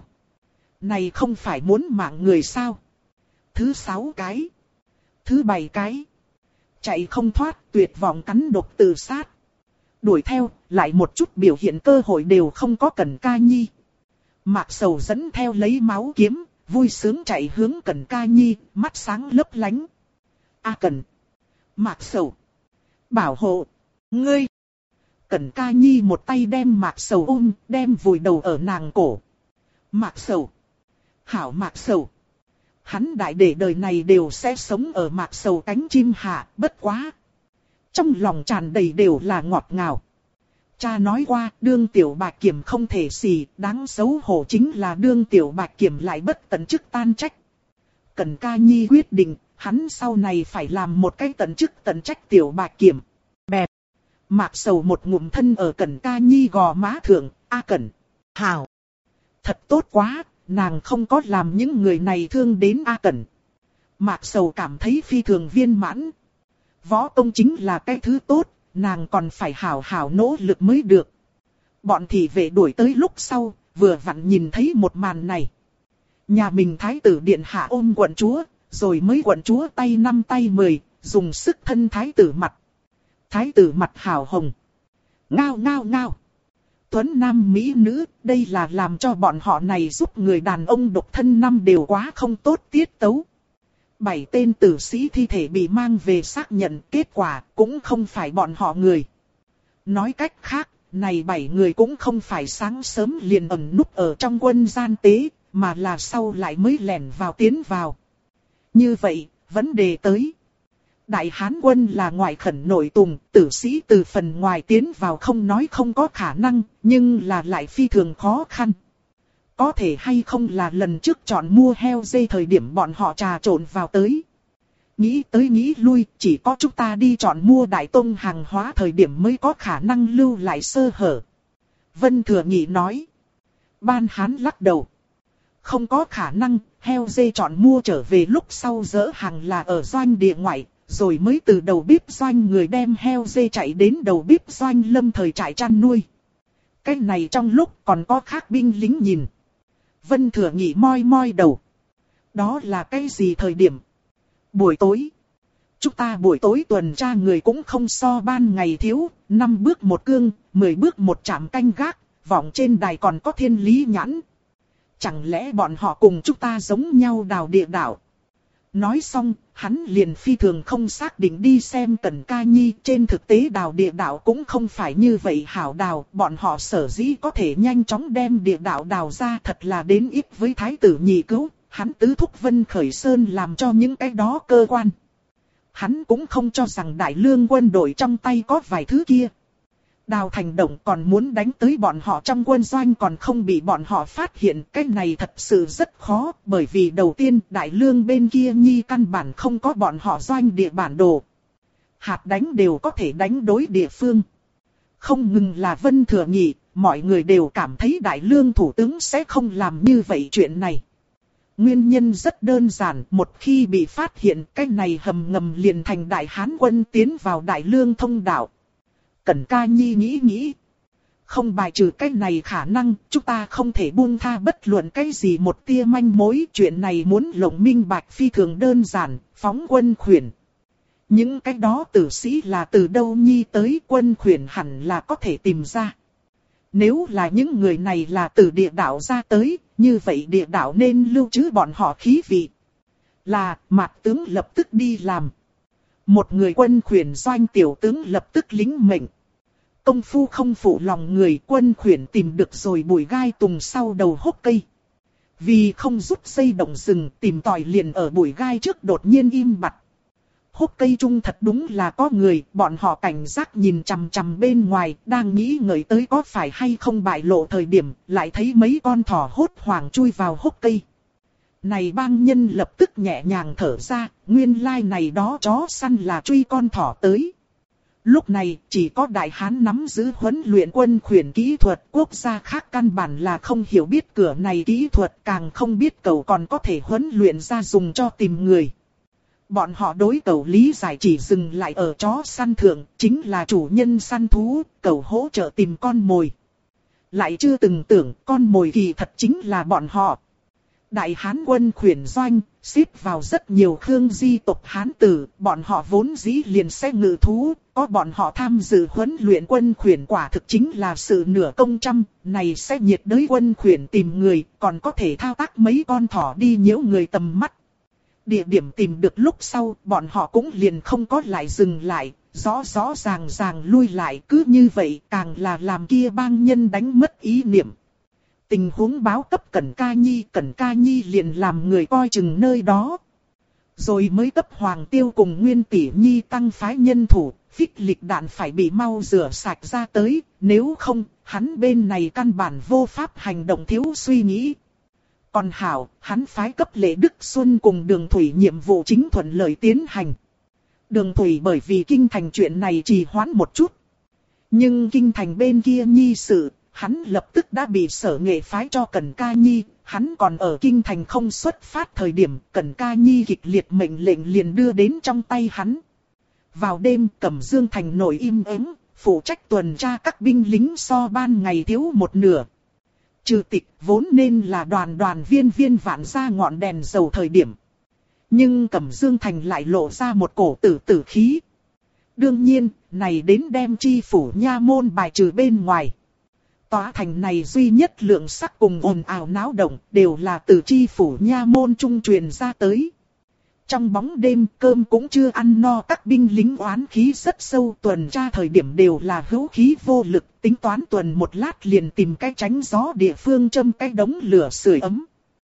Này không phải muốn mạng người sao? Thứ 6 cái. Thứ 7 cái. Chạy không thoát, tuyệt vọng cắn độc tự sát. Đuổi theo, lại một chút biểu hiện cơ hội đều không có Cẩn Ca Nhi. Mạc Sầu dẫn theo lấy máu kiếm, vui sướng chạy hướng Cẩn Ca Nhi, mắt sáng lấp lánh. A Cẩn! Mạc Sầu! Bảo hộ! Ngươi! Cẩn Ca Nhi một tay đem Mạc Sầu ôm, đem vùi đầu ở nàng cổ. Mạc Sầu! Hảo Mạc Sầu! Hắn đại để đời này đều sẽ sống ở Mạc Sầu cánh chim hạ, bất quá. Trong lòng tràn đầy đều là ngọt ngào. Cha nói qua, đương tiểu bạch kiểm không thể xì, đáng xấu hổ chính là đương tiểu bạch kiểm lại bất tận chức tan trách. Cẩn Ca Nhi quyết định, hắn sau này phải làm một cái tận chức tận trách tiểu bạch kiểm. Bẹp. Mạc Sầu một ngụm thân ở Cẩn Ca Nhi gò má thượng, A Cẩn. Hảo. Thật tốt quá, nàng không có làm những người này thương đến A Cẩn. Mạc Sầu cảm thấy phi thường viên mãn. Võ công chính là cái thứ tốt, nàng còn phải hảo hảo nỗ lực mới được. Bọn thị vệ đuổi tới lúc sau, vừa vặn nhìn thấy một màn này. Nhà mình thái tử điện hạ ôm quận chúa, rồi mới quận chúa tay 5 tay 10, dùng sức thân thái tử mặt. Thái tử mặt hào hồng. Ngao ngao ngao. Tuấn nam mỹ nữ, đây là làm cho bọn họ này giúp người đàn ông độc thân năm đều quá không tốt tiết tấu. 7 tên tử sĩ thi thể bị mang về xác nhận, kết quả cũng không phải bọn họ người. Nói cách khác, này 7 người cũng không phải sáng sớm liền ẩn núp ở trong quân gian tế, mà là sau lại mới lẻn vào tiến vào. Như vậy, vấn đề tới. Đại Hán quân là ngoại khẩn nội tùng, tử sĩ từ phần ngoài tiến vào không nói không có khả năng, nhưng là lại phi thường khó khăn. Có thể hay không là lần trước chọn mua heo dê thời điểm bọn họ trà trộn vào tới. Nghĩ tới nghĩ lui, chỉ có chúng ta đi chọn mua đại tông hàng hóa thời điểm mới có khả năng lưu lại sơ hở. Vân Thừa Nhị nói. Ban Hán lắc đầu. Không có khả năng, heo dê chọn mua trở về lúc sau dỡ hàng là ở doanh địa ngoại, rồi mới từ đầu bếp doanh người đem heo dê chạy đến đầu bếp doanh lâm thời trại chăn nuôi. Cái này trong lúc còn có khác binh lính nhìn. Vân Thừa Nhị moi moi đầu. Đó là cái gì thời điểm? Buổi tối. Chúng ta buổi tối tuần tra người cũng không so ban ngày thiếu, 5 bước một cương, 10 bước một chạm canh gác, vọng trên đài còn có thiên lý nhãn. Chẳng lẽ bọn họ cùng chúng ta giống nhau đào địa đạo? Nói xong, hắn liền phi thường không xác định đi xem Cẩn Ca Nhi. Trên thực tế đào địa đạo cũng không phải như vậy hảo đào. Bọn họ sở dĩ có thể nhanh chóng đem địa đạo đào ra thật là đến ít với Thái tử Nhị Cữu. Hắn tứ thúc Vân Khởi Sơn làm cho những cái đó cơ quan. Hắn cũng không cho rằng Đại Lương quân đội trong tay có vài thứ kia. Đào thành động còn muốn đánh tới bọn họ trong quân doanh còn không bị bọn họ phát hiện. Cái này thật sự rất khó, bởi vì đầu tiên Đại Lương bên kia Nhi căn bản không có bọn họ doanh địa bản đồ. Hạt đánh đều có thể đánh đối địa phương. Không ngừng là Vân Thừa Nhị, mọi người đều cảm thấy Đại Lương thủ tướng sẽ không làm như vậy chuyện này. Nguyên nhân rất đơn giản, một khi bị phát hiện, cái này hầm ngầm liền thành Đại Hán quân tiến vào Đại Lương thông đạo. Cẩn Ca Nhi nghĩ. Không bài trừ cái này khả năng, chúng ta không thể buông tha bất luận cái gì một tia manh mối. Chuyện này muốn lộng minh bạch phi thường đơn giản, phóng quân khuyển. Những cái đó tử sĩ là từ đâu Nhi tới, quân khuyển hẳn là có thể tìm ra. Nếu là những người này là từ địa đạo ra tới, như vậy địa đạo nên lưu trữ bọn họ khí vị. Là, Mạc tướng lập tức đi làm. Một người quân khuyển doanh tiểu tướng lập tức lính mệnh. Công phu không phụ lòng người, quân khuyển tìm được rồi bụi gai tùng sau đầu hốc cây. Vì không rút dây động rừng, tìm tòi liền ở bụi gai trước đột nhiên im bặt. Hốc cây trung thật đúng là có người, bọn họ cảnh giác nhìn chằm chằm bên ngoài, đang nghĩ ngợi tới có phải hay không bại lộ thời điểm, lại thấy mấy con thỏ hốt hoảng chui vào hốc cây. Này bang nhân lập tức nhẹ nhàng thở ra, nguyên lai này đó chó săn là truy con thỏ tới. Lúc này, chỉ có Đại Hán nắm giữ huấn luyện quân khuyển kỹ thuật, quốc gia khác căn bản là không hiểu biết cửa này kỹ thuật, càng không biết cầu còn có thể huấn luyện ra dùng cho tìm người. Bọn họ đối cẩu lý giải chỉ dừng lại ở chó săn thượng, chính là chủ nhân săn thú, cẩu hỗ trợ tìm con mồi. Lại chưa từng tưởng con mồi kỳ thật chính là bọn họ. Đại Hán quân khuyển doanh, xếp vào rất nhiều Khương di tộc Hán tử, bọn họ vốn dĩ liền sẽ ngự thú, có bọn họ tham dự huấn luyện quân khuyển quả thực chính là sự nửa công trăm, này sẽ nhiệt đới quân khuyển tìm người, còn có thể thao tác mấy con thỏ đi nhiễu người tầm mắt. Địa điểm tìm được lúc sau, bọn họ cũng liền không có lại dừng lại, rõ ràng lui lại, cứ như vậy càng là làm kia bang nhân đánh mất ý niệm. Tình huống báo cấp Cẩn Ca Nhi liền làm người coi chừng nơi đó. Rồi mới cấp Hoàng Tiêu cùng Nguyên Tỷ Nhi tăng phái nhân thủ, phích lịch đạn phải bị mau rửa sạch ra tới, nếu không, hắn bên này căn bản vô pháp hành động thiếu suy nghĩ. Còn hảo, hắn phái cấp Lệ Đức Xuân cùng Đường Thủy nhiệm vụ chính thuận lợi tiến hành. Đường Thủy bởi vì kinh thành chuyện này trì hoãn một chút. Nhưng kinh thành bên kia nhi sự, hắn lập tức đã bị Sở Nghệ phái cho Cẩn Ca Nhi, hắn còn ở kinh thành không xuất phát thời điểm, Cẩn Ca Nhi kịch liệt mệnh lệnh liền đưa đến trong tay hắn. Vào đêm, Cẩm Dương thành nội im ắng, phụ trách tuần tra các binh lính so ban ngày thiếu một nửa. Trừ tịch vốn nên là đoàn viên vạn ra ngọn đèn dầu thời điểm. Nhưng Cẩm Dương thành lại lộ ra một cổ tử khí. Đương nhiên, này đến đem chi phủ nha môn bài trừ bên ngoài. Tòa thành này duy nhất lượng sắc cùng ồn ào náo động đều là từ chi phủ nha môn trung truyền ra tới. Trong bóng đêm cơm cũng chưa ăn no, các binh lính oán khí rất sâu, tuần tra thời điểm đều là hữu khí vô lực, tính toán tuần một lát liền tìm cái tránh gió địa phương châm cái đống lửa sưởi ấm.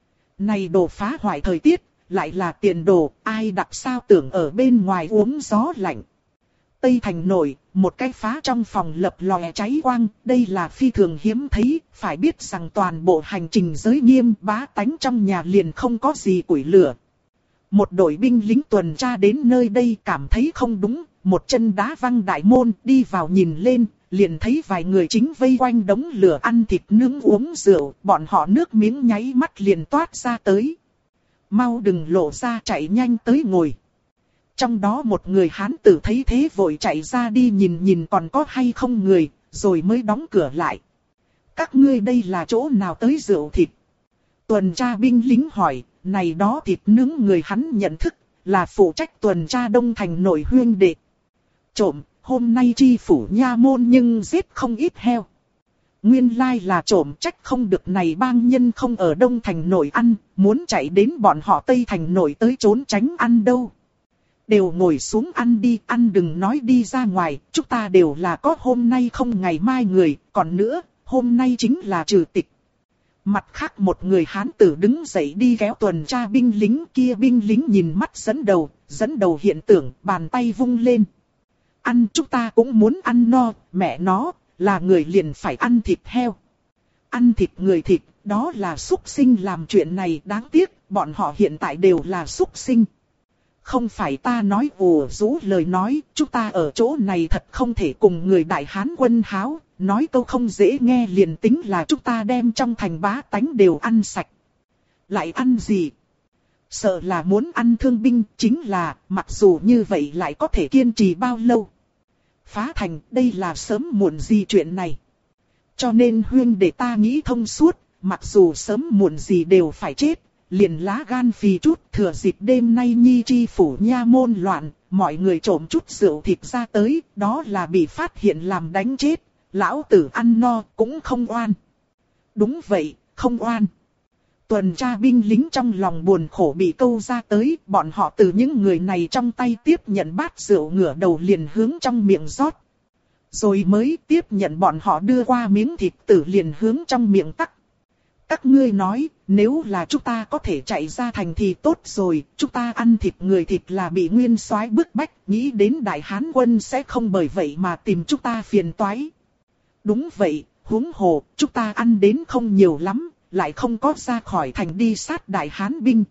Này đồ phá hoại thời tiết, lại là tiền đồ, ai đặt sao tưởng ở bên ngoài uống gió lạnh. Tây thành nổi, một cái phá trong phòng lập lòe cháy quang, đây là phi thường hiếm thấy, phải biết rằng toàn bộ hành trình giới nghiêm bá tánh trong nhà liền không có gì củi lửa. Một đội binh lính tuần tra đến nơi đây cảm thấy không đúng, một chân đá văng đại môn đi vào nhìn lên, liền thấy vài người chính vây quanh đống lửa ăn thịt nướng uống rượu, bọn họ nước miếng nháy mắt liền toát ra tới. Mau đừng lộ ra, chạy nhanh tới ngồi. Trong đó một người Hán tử thấy thế vội chạy ra đi nhìn còn có hay không người, rồi mới đóng cửa lại. Các ngươi đây là chỗ nào tới rượu thịt? Tuần tra binh lính hỏi, này đó thịt nướng người hắn nhận thức, là phụ trách tuần tra Đông thành nội huyên đệ. Trộm, hôm nay chi phủ nha môn nhưng giết không ít heo. Nguyên lai là trộm, trách không được này bang nhân không ở Đông thành nội ăn, muốn chạy đến bọn họ Tây thành nội tới trốn tránh ăn đâu. Đều ngồi xuống ăn đi, ăn đừng nói đi ra ngoài, chúng ta đều là có hôm nay không ngày mai người, còn nữa, hôm nay chính là trừ tịch. Mặt khác một người Hán tử đứng dậy đi kéo tuần tra binh lính, kia binh lính nhìn mắt dẫn đầu hiện tượng, bàn tay vung lên. Ăn, chúng ta cũng muốn ăn no, mẹ nó, là người liền phải ăn thịt heo. Ăn thịt người thịt, đó là súc sinh làm chuyện này, đáng tiếc, bọn họ hiện tại đều là súc sinh. Không phải ta nói ủ rũ lời nói, chúng ta ở chỗ này thật không thể cùng người Đại Hán quân háo, nói câu không dễ nghe liền tính là chúng ta đem trong thành bá tánh đều ăn sạch. Lại ăn gì? Sợ là muốn ăn thương binh, chính là, mặc dù như vậy lại có thể kiên trì bao lâu. Phá thành, đây là sớm muộn gì chuyện này. Cho nên huyên để ta nghĩ thông suốt, mặc dù sớm muộn gì đều phải chết. Liền lá gan phì chút, thừa dịp đêm nay nhi chi phủ nha môn loạn, mọi người trộm chút rượu thịt ra tới, đó là bị phát hiện làm đánh chết, lão tử ăn no cũng không oan. Đúng vậy, không oan. Tuần tra binh lính trong lòng buồn khổ bị câu ra tới, bọn họ từ những người này trong tay tiếp nhận bát rượu ngửa đầu liền hướng trong miệng rót. Rồi mới tiếp nhận bọn họ đưa qua miếng thịt tử liền hướng trong miệng tắc. Các ngươi nói, nếu là chúng ta có thể chạy ra thành thì tốt rồi, chúng ta ăn thịt người thịt là bị nguyên soái bức bách, nghĩ đến Đại Hán quân sẽ không bởi vậy mà tìm chúng ta phiền toái. Đúng vậy, huống hồ, chúng ta ăn đến không nhiều lắm, lại không có ra khỏi thành đi sát Đại Hán binh.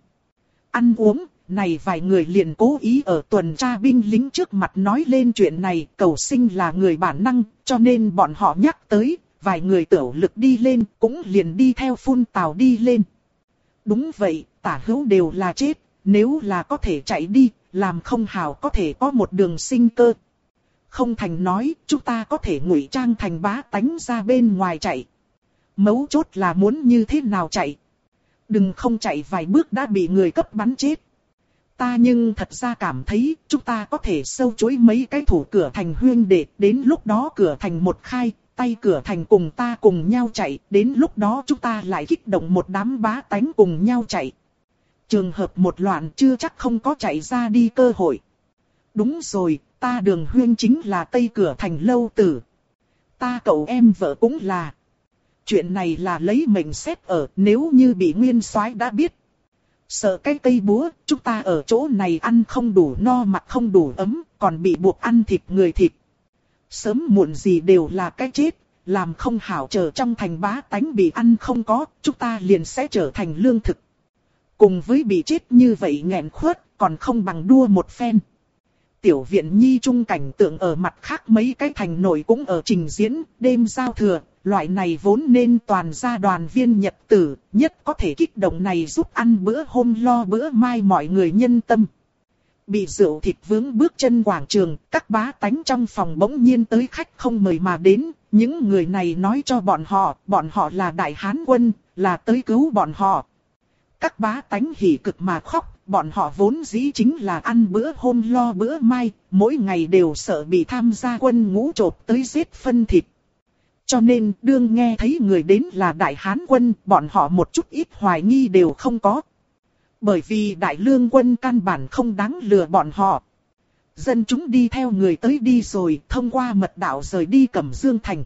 Ăn uống, này vài người liền cố ý ở tuần tra binh lính trước mặt nói lên chuyện này, cầu sinh là người bản năng, cho nên bọn họ nhắc tới. Vài người tiểu lực đi lên, cũng liền đi theo phun tào đi lên. Đúng vậy, tả hữu đều là chết, nếu là có thể chạy đi, làm không hảo có thể có một đường sinh cơ. Không thành nói, chúng ta có thể ngụy trang thành bá tánh ra bên ngoài chạy. Mấu chốt là muốn như thế nào chạy. Đừng không chạy vài bước đã bị người cấp bắn chết. Ta nhưng thật ra cảm thấy chúng ta có thể sâu chuỗi mấy cái thủ cửa thành huyên đệ, đến lúc đó cửa thành một khai, tay cửa thành cùng ta cùng nhau chạy, đến lúc đó chúng ta lại kích động một đám bá tánh cùng nhau chạy. Trường hợp một loạn chưa chắc không có chạy ra đi cơ hội. Đúng rồi, ta Đường huyên chính là tây cửa thành lâu tử. Ta cậu em vợ cũng là. Chuyện này là lấy mệnh xét ở, nếu như bị nguyên soái đã biết. Sợ cái cây búa, chúng ta ở chỗ này ăn không đủ no mặt không đủ ấm, còn bị buộc ăn thịt người thịt. Sớm muộn gì đều là cái chết, làm không hảo chờ trong thành bá tánh bị ăn không có, chúng ta liền sẽ trở thành lương thực. Cùng với bị chết như vậy nghẹn khuất, còn không bằng đua một phen. Tiểu viện nhi trung cảnh tượng ở mặt khác mấy cái thành nổi cũng ở trình diễn, đêm giao thừa, loại này vốn nên toàn gia đoàn viên nhật tử, nhất có thể kích động này giúp ăn bữa hôm lo bữa mai mọi người nhân tâm. Bị rượu thịt vướng bước chân quảng trường, các bá tánh trong phòng bỗng nhiên tới khách không mời mà đến, những người này nói cho bọn họ là Đại Hán quân, là tới cứu bọn họ. Các bá tánh hỉ cực mà khóc, bọn họ vốn dĩ chính là ăn bữa hôm lo bữa mai, mỗi ngày đều sợ bị tham gia quân ngũ chộp tới giết phân thịt. Cho nên đương nghe thấy người đến là Đại Hán quân, bọn họ một chút ít hoài nghi đều không có. Bởi vì Đại Lương quân căn bản không đáng lừa bọn họ. Dân chúng đi theo người tới đi rồi, thông qua mật đạo rời đi Cẩm Dương thành.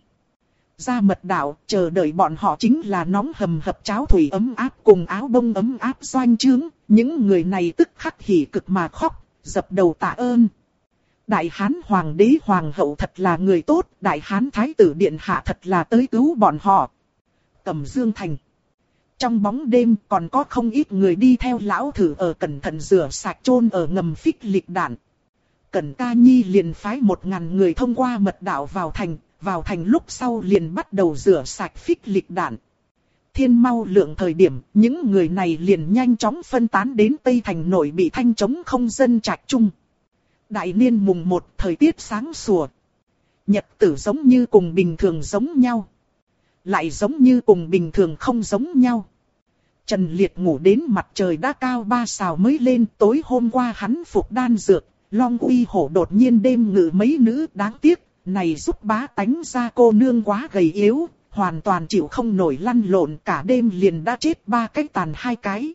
Ra mật đạo, chờ đợi bọn họ chính là nóng hầm hập cháo thủy ấm áp cùng áo bông ấm áp doanh trướng. Những người này tức khắc hỉ cực mà khóc, dập đầu tạ ơn. Đại Hán Hoàng đế Hoàng hậu thật là người tốt, Đại Hán Thái tử Điện Hạ thật là tới cứu bọn họ. Cẩm Dương thành. Trong bóng đêm còn có không ít người đi theo lão thử ở cẩn thận rửa sạch chôn ở ngầm phích lịch đạn. Cẩn Ca Nhi liền phái 1000 người thông qua mật đạo vào thành lúc sau liền bắt đầu rửa sạch phích lịch đạn. Thiên mau lượng thời điểm, những người này liền nhanh chóng phân tán đến Tây Thành nội bị thanh trống không dân trạch chung. Đại niên mùng 1 thời tiết sáng sủa. Nhật tử giống như cùng bình thường giống nhau. Lại giống như cùng bình thường không giống nhau. Trần Liệt ngủ đến mặt trời đã cao 3 sào mới lên, tối hôm qua hắn phục đan dược, Long Uy Hổ đột nhiên đêm ngự mấy nữ, đáng tiếc, này giúp bá tánh ra cô nương quá gầy yếu, hoàn toàn chịu không nổi lăn lộn, cả đêm liền đã chết 3 cái tàn 2 cái.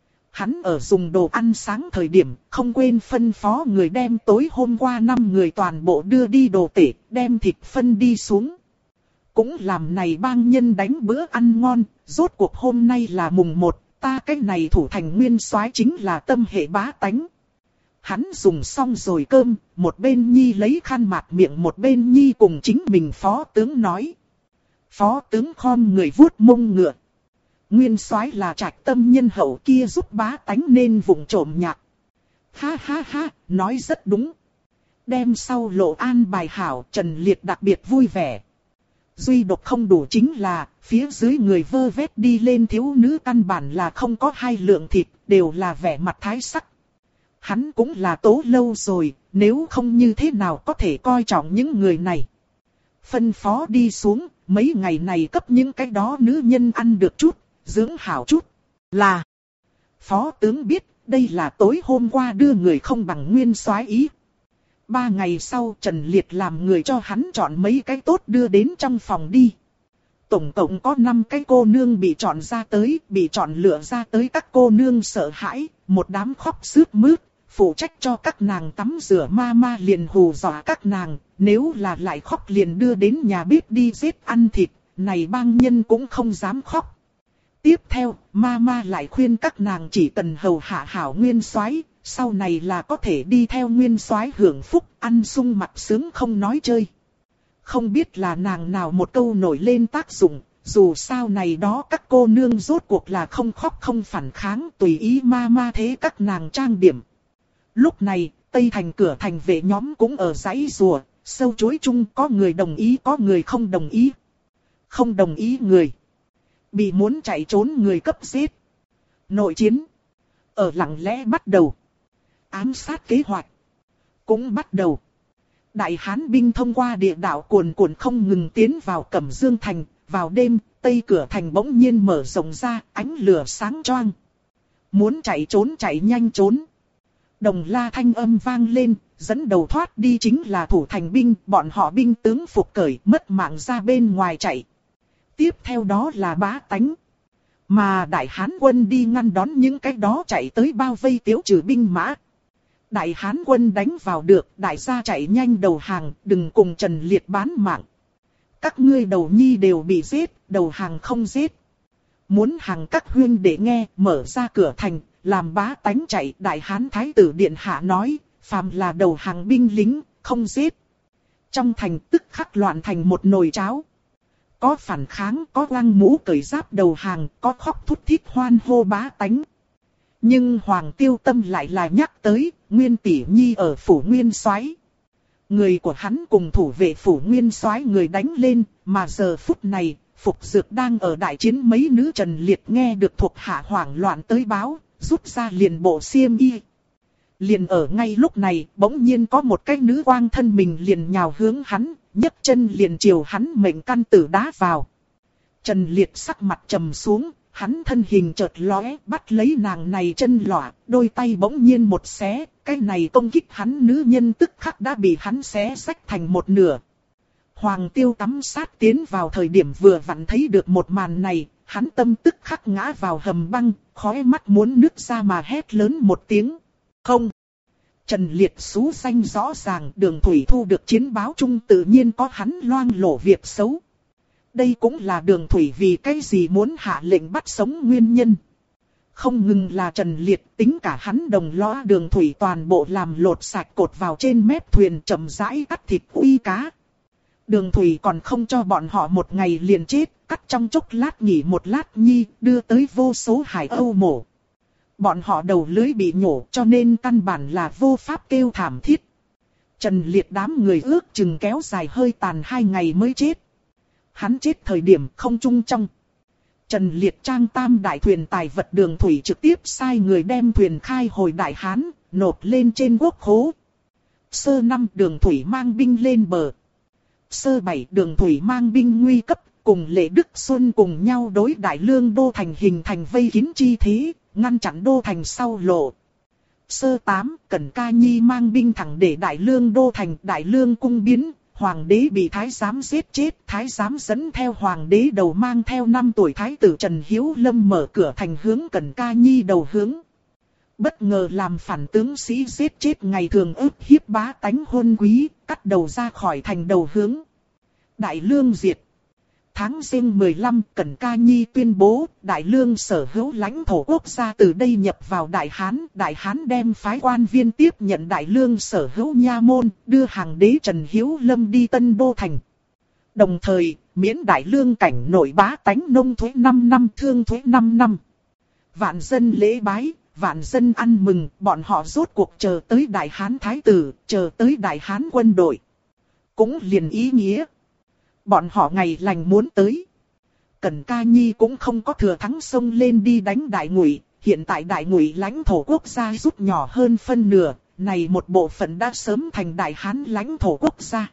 Hắn ở dùng đồ ăn sáng thời điểm, không quên phân phó người đem tối hôm qua 5 người toàn bộ đưa đi đồ tể, đem thịt phân đi xuống. Cũng làm này bang nhân đánh bữa ăn ngon, rốt cuộc hôm nay là mùng 1, ta cái này thủ thành nguyên soái chính là tâm hệ bá tánh. Hắn dùng xong rồi cơm, một bên nhi lấy khăn mạt miệng, một bên nhi cùng chính mình phó tướng nói. Phó tướng khom người vuốt mông ngựa. Nguyên soái là trạch tâm nhân hậu kia giúp bá tánh nên vùng trộm nhạc. Ha ha ha, nói rất đúng. Đem sau lộ an bài hảo, Trần Liệt đặc biệt vui vẻ. Duy độc không đủ chính là, phía dưới người vơ vét đi lên thiếu nữ căn bản là không có 2 lượng thịt, đều là vẻ mặt thái sắc. Hắn cũng là tố lâu rồi, nếu không như thế nào có thể coi trọng những người này. Phân phó đi xuống, mấy ngày này cấp những cái đó nữ nhân ăn được chút, dưỡng hảo chút. Là, phó tướng biết, đây là tối hôm qua đưa người không bằng nguyên soái ý. 3 ngày sau Trần Liệt làm người cho hắn chọn mấy cái tốt đưa đến trong phòng đi. Tổng cộng có 5 cái cô nương bị chọn lựa ra tới các cô nương sợ hãi, một đám khóc sướt mướt, phụ trách cho các nàng tắm rửa ma liền hù dọa các nàng, nếu là lại khóc liền đưa đến nhà bếp đi giết ăn thịt, này bang nhân cũng không dám khóc. Tiếp theo, ma lại khuyên các nàng chỉ cần hầu hạ hảo nguyên soái, sau này là có thể đi theo nguyên soái hưởng phúc, ăn sung mặc sướng không nói chơi. Không biết là nàng nào một câu nổi lên tác dụng, dù sao này đó các cô nương rốt cuộc là không khóc không phản kháng, tùy ý ma thế các nàng trang điểm. Lúc này, Tây Thành cửa thành vệ nhóm cũng ở dãy rùa, sâu chuối chung, có người đồng ý có người không đồng ý. Không đồng ý người bị muốn chạy trốn người cấp giết. Nội chiến. ở lặng lẽ bắt đầu. Ám sát kế hoạch cũng bắt đầu. Đại Hán binh thông qua địa đạo cuồn cuộn không ngừng tiến vào Cẩm Dương thành. Vào đêm, tây cửa thành bỗng nhiên mở rộng ra, ánh lửa sáng choang. Muốn chạy trốn chạy nhanh trốn. Đồng la thanh âm vang lên, dẫn đầu thoát đi chính là thủ thành binh, bọn họ binh tướng phục cởi, mất mạng ra bên ngoài chạy. Tiếp theo đó là bá tánh. Mà Đại Hán quân đi ngăn đón những cái đó chạy tới bao vây Tiếu Trừ binh mã. Đại Hán quân đánh vào được, đại gia chạy nhanh đầu hàng, đừng cùng Trần Liệt bán mạng. Các ngươi đầu nhi đều bị giết, đầu hàng không giết. Muốn hàng các huynh để nghe, mở ra cửa thành, làm bá tánh chạy. Đại Hán Thái tử Điện Hạ nói, phàm là đầu hàng binh lính, không giết. Trong thành tức khắc loạn thành một nồi cháo. Có phản kháng, có lăng mũ cởi giáp đầu hàng, có khóc thút thít hoan hô bá tánh. Nhưng Hoàng Tiêu Tâm lại là nhắc tới, Nguyên tỷ nhi ở phủ Nguyên Soái. Người của hắn cùng thủ vệ phủ Nguyên Soái người đánh lên, mà giờ phút này, Phục Dược đang ở đại chiến mấy nữ Trần Liệt nghe được thuộc hạ hoảng loạn tới báo, rút ra liền bộ xiêm y. Liền ở ngay lúc này, bỗng nhiên có một cái nữ quang thân mình liền nhào hướng hắn, nhấc chân liền chiều hắn mệnh căn tử đá vào. Trần Liệt sắc mặt trầm xuống, hắn thân hình chợt lóe, bắt lấy nàng này chân lọa, đôi tay bỗng nhiên một xé, cái này công kích hắn nữ nhân tức khắc đã bị hắn xé rách thành một nửa. Hoàng Tiêu tắm sát tiến vào thời điểm vừa vặn thấy được một màn này, hắn tâm tức khắc ngã vào hầm băng, khóe mắt muốn nứt ra mà hét lớn một tiếng. Không! Trần Liệt xú danh rõ ràng, Đường Thủy thu được chiến báo chung tự nhiên có hắn loang lổ việc xấu. Đây cũng là Đường Thủy vì cái gì muốn hạ lệnh bắt sống nguyên nhân. Không ngừng là Trần Liệt, tính cả hắn đồng lõa Đường Thủy toàn bộ làm lột sạch cột vào trên mép thuyền chậm rãi cắt thịt uy cá. Đường Thủy còn không cho bọn họ một ngày liền chết, cắt trong chốc lát nghỉ một lát nhi, đưa tới vô số hải âu mổ. Bọn họ đầu lưới bị nhổ cho nên căn bản là vô pháp kêu thảm thiết. Trần Liệt đám người ước chừng kéo dài hơi tàn 2 ngày mới chết. Hắn chết thời điểm không trung trong. Trần Liệt trang tam đại thuyền tài vật Đường Thủy trực tiếp sai người đem thuyền khai hồi Đại Hán, nộp lên trên quốc khố. Sơ 5 Đường Thủy mang binh lên bờ. Sơ 7 Đường Thủy mang binh nguy cấp, cùng Lệ Đức Xuân cùng nhau đối Đại Lương đô thành hình thành vây kín chi thế, ngăn chặn đô thành sau lộ. Sơ 8 Cẩn Ca Nhi mang binh thẳng để Đại Lương đô thành, Đại Lương cung biến. Hoàng đế bị thái giám giết chết, thái giám dẫn theo hoàng đế đầu mang theo 5 tuổi thái tử Trần Hiếu Lâm mở cửa thành hướng Cẩn Ca Nhi đầu hướng. Bất ngờ làm phản tướng sĩ giết chết ngày thường ức hiếp bá tánh hôn quý, cắt đầu ra khỏi thành đầu hướng. Đại Lương diệt. Tháng Giêng 15, Cẩn Ca Nhi tuyên bố, Đại Lương sở hữu lãnh thổ quốc gia từ đây nhập vào Đại Hán. Đại Hán đem phái quan viên tiếp nhận Đại Lương sở hữu nha môn, đưa hàng đế Trần Hiếu Lâm đi Tân Đô Thành. Đồng thời, miễn Đại Lương cảnh nội bá tánh nông thuế 5 năm, thương thuế 5 năm. Vạn dân lễ bái, vạn dân ăn mừng, bọn họ rốt cuộc chờ tới Đại Hán Thái tử, chờ tới Đại Hán quân đội. Cũng liền ý nghĩa. Bọn họ ngày lành muốn tới. Cẩn Ca Nhi cũng không có thừa thắng xông lên đi đánh Đại Ngụy. Hiện tại Đại Ngụy lãnh thổ quốc gia rút nhỏ hơn phân nửa. Này một bộ phận đã sớm thành Đại Hán lãnh thổ quốc gia.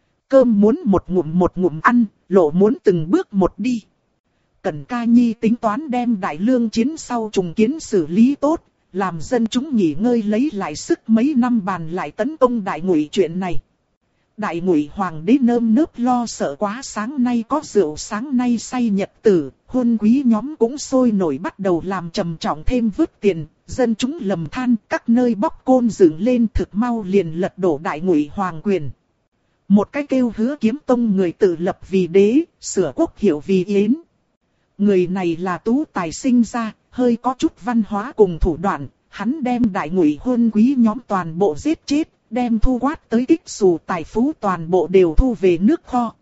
Cơm muốn một ngụm ăn, lộ muốn từng bước một đi. Cẩn Ca Nhi tính toán đem Đại Lương chiến sau trùng kiến xử lý tốt. Làm dân chúng nghỉ ngơi lấy lại sức mấy năm bàn lại tấn công Đại Ngụy chuyện này. Đại Ngụy hoàng đế nơm nớp lo sợ quá, sáng nay có rượu sáng nay say nhật tử, hôn quý nhóm cũng sôi nổi bắt đầu làm trầm trọng thêm vứt tiền, dân chúng lầm than các nơi bóc côn dựng lên thực mau liền lật đổ Đại Ngụy hoàng quyền. Một cái kêu Hứa Kiếm Tông người tự lập vì đế, sửa quốc hiệu vì yến. Người này là tú tài sinh ra, hơi có chút văn hóa cùng thủ đoạn, hắn đem Đại Ngụy hôn quý nhóm toàn bộ giết chết. Đem thu quát tới kích xù tài phú toàn bộ đều thu về nước kho.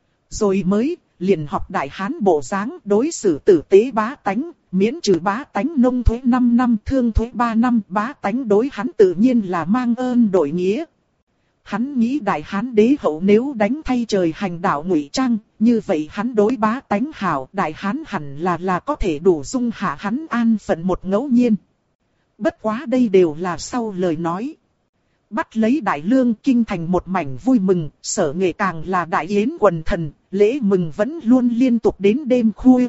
Rồi mới, liền học Đại Hán bộ dáng đối xử tử tế bá tánh, miễn trừ bá tánh nông thuế 5 năm, thương thuế 3 năm, bá tánh đối hắn tự nhiên là mang ơn đội nghĩa. Hắn nghĩ Đại Hán đế hậu nếu đánh thay trời hành đạo Ngụy Trang, như vậy hắn đối bá tánh hảo, Đại Hán hẳn là có thể đủ dung hạ hắn an phận một ngẫu nhiên. Bất quá đây đều là sau lời nói. Bắt lấy đại lương kinh thành một mảnh vui mừng, Sở Nghệ càng là đại yến quần thần, lễ mừng vẫn luôn liên tục đến đêm khuya.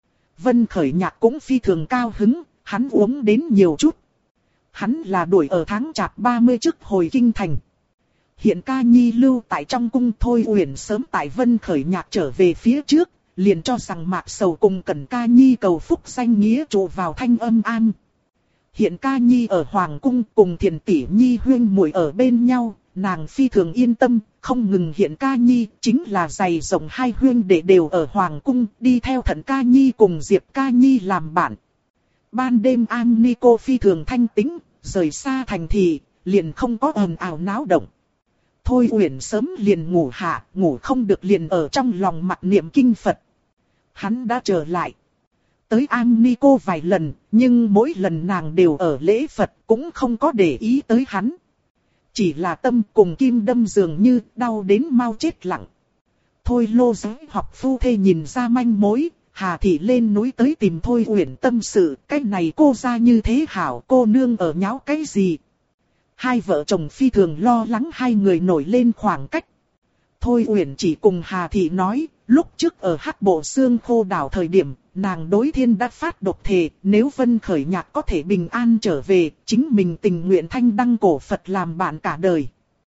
Vân Khởi Nhạc cũng phi thường cao hứng, hắn uống đến nhiều chút. Hắn là đuổi ở tháng Chạp 30 trước hồi kinh thành. Hiện ca nhi lưu tại trong cung Thôi Uyển sớm tại Vân Khởi Nhạc trở về phía trước, liền cho rằng Mạc Sầu cùng Cẩn ca nhi cầu phúc danh nghĩa trụ vào Thanh Âm Am. Hiện ca nhi ở Hoàng cung cùng Thiền tỷ nhi huyên muội ở bên nhau, nàng phi thường yên tâm, không ngừng Hiện ca nhi, chính là dày rộng hai huyên đệ đều ở Hoàng cung, đi theo Thận ca nhi cùng Diệp ca nhi làm bạn. Ban đêm An Ni cô phi thường thanh tĩnh, rời xa thành thị, liền không có ồn ào náo động. Thôi Uyển sớm liền ngủ hạ, ngủ không được liền ở trong lòng mặc niệm kinh Phật. Hắn đã trở lại. Tới An Ni cô vài lần, nhưng mỗi lần nàng đều ở lễ Phật, cũng không có để ý tới hắn. Chỉ là tâm cùng kim đâm dường như đau đến mau chết lặng. Thôi Lô Giới học phu thê nhìn ra manh mối, Hà Thị lên núi tới tìm Thôi Uyển tâm sự, cái này cô ra như thế hảo, cô nương ở nháo cái gì. Hai vợ chồng phi thường lo lắng hai người nổi lên khoảng cách. Thôi Uyển chỉ cùng Hà Thị nói, lúc trước ở Hắc Bộ Xương Khô đảo thời điểm, nàng đối thiên đã phát độc thề, nếu Vân Khởi Nhạc có thể bình an trở về, chính mình tình nguyện thanh đăng cổ Phật làm bạn cả đời.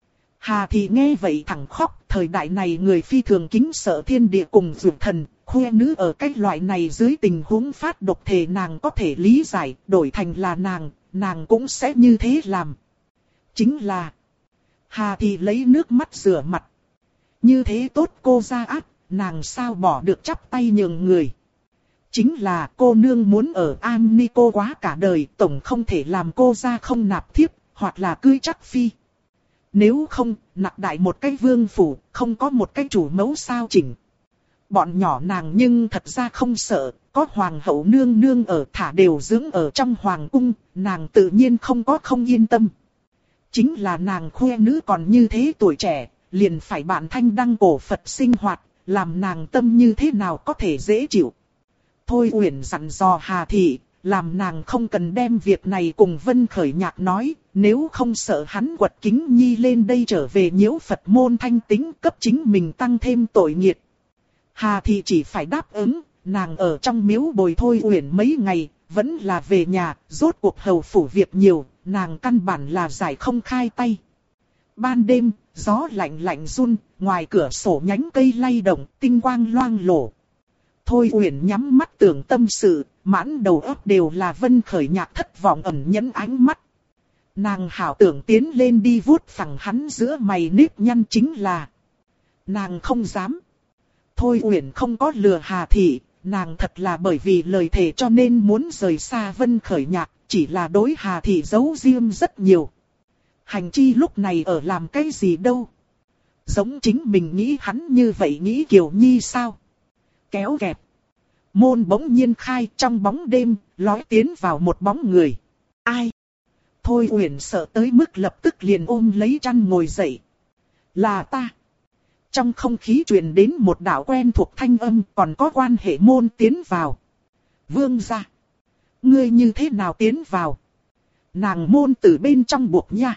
Hà Thị nghe vậy thẳng khóc, thời đại này người phi thường kính sợ thiên địa cùng dược thần, khuê nữ ở cái loại này dưới tình huống phát độc thề nàng có thể lý giải, đổi thành là nàng cũng sẽ như thế làm. Chính là, Hà Thị lấy nước mắt rửa mặt. Như thế tốt cô ra ác, nàng sao bỏ được chắp tay nhường người. Chính là cô nương muốn ở An Ni cô quá cả đời, tổng không thể làm cô ra không nạp thiếp, hoặc là cưới chắc phi. Nếu không, nặc đại một cái vương phủ, không có một cái chủ mẫu sao chỉnh. Bọn nhỏ nàng nhưng thật ra không sợ, có hoàng hậu nương nương ở thả đều dưỡng ở trong hoàng cung, nàng tự nhiên không yên tâm. Chính là nàng khuê nữ còn như thế tuổi trẻ, liền phải bạn thanh đăng cổ Phật sinh hoạt, làm nàng tâm như thế nào có thể dễ chịu. Thôi Uyển dặn dò Hà Thị, làm nàng không cần đem việc này cùng Vân Khởi Nhạc nói, nếu không sợ hắn quật kính nhi lên đây trở về nhiễu Phật môn thanh tính cấp chính mình tăng thêm tội nghiệt. Hà Thị chỉ phải đáp ứng, nàng ở trong miếu bồi Thôi Uyển mấy ngày, vẫn là về nhà, rốt cuộc hầu phủ việc nhiều, nàng căn bản là giải không khai tay. Ban đêm, gió lạnh lạnh run, ngoài cửa sổ nhánh cây lay động, tinh quang loang lổ. Thôi Uyển nhắm mắt tưởng tâm sự, mãn đầu óc đều là Vân Khởi Nhạc thất vọng ẩn nhẫn ánh mắt. Nàng hảo tưởng tiến lên đi vuốt phẳng hắn giữa mày nếp nhăn chính là. Nàng không dám. Thôi Uyển không có lừa Hà Thị, nàng thật là bởi vì lời thề cho nên muốn rời xa Vân Khởi Nhạc, chỉ là đối Hà Thị giấu riêng rất nhiều. Hành chi lúc này ở làm cái gì đâu. Giống chính mình nghĩ hắn như vậy nghĩ Kiều Nhi sao. Kéo kẹp. Môn bỗng nhiên khai trong bóng đêm, lói tiến vào một bóng người. Ai? Thôi Uyển sợ tới mức lập tức liền ôm lấy chăn ngồi dậy. Là ta. Trong không khí truyền đến một đạo quen thuộc thanh âm, còn có quan hệ môn tiến vào. Vương gia. Ngươi như thế nào tiến vào? Nàng môn từ bên trong buộc nha.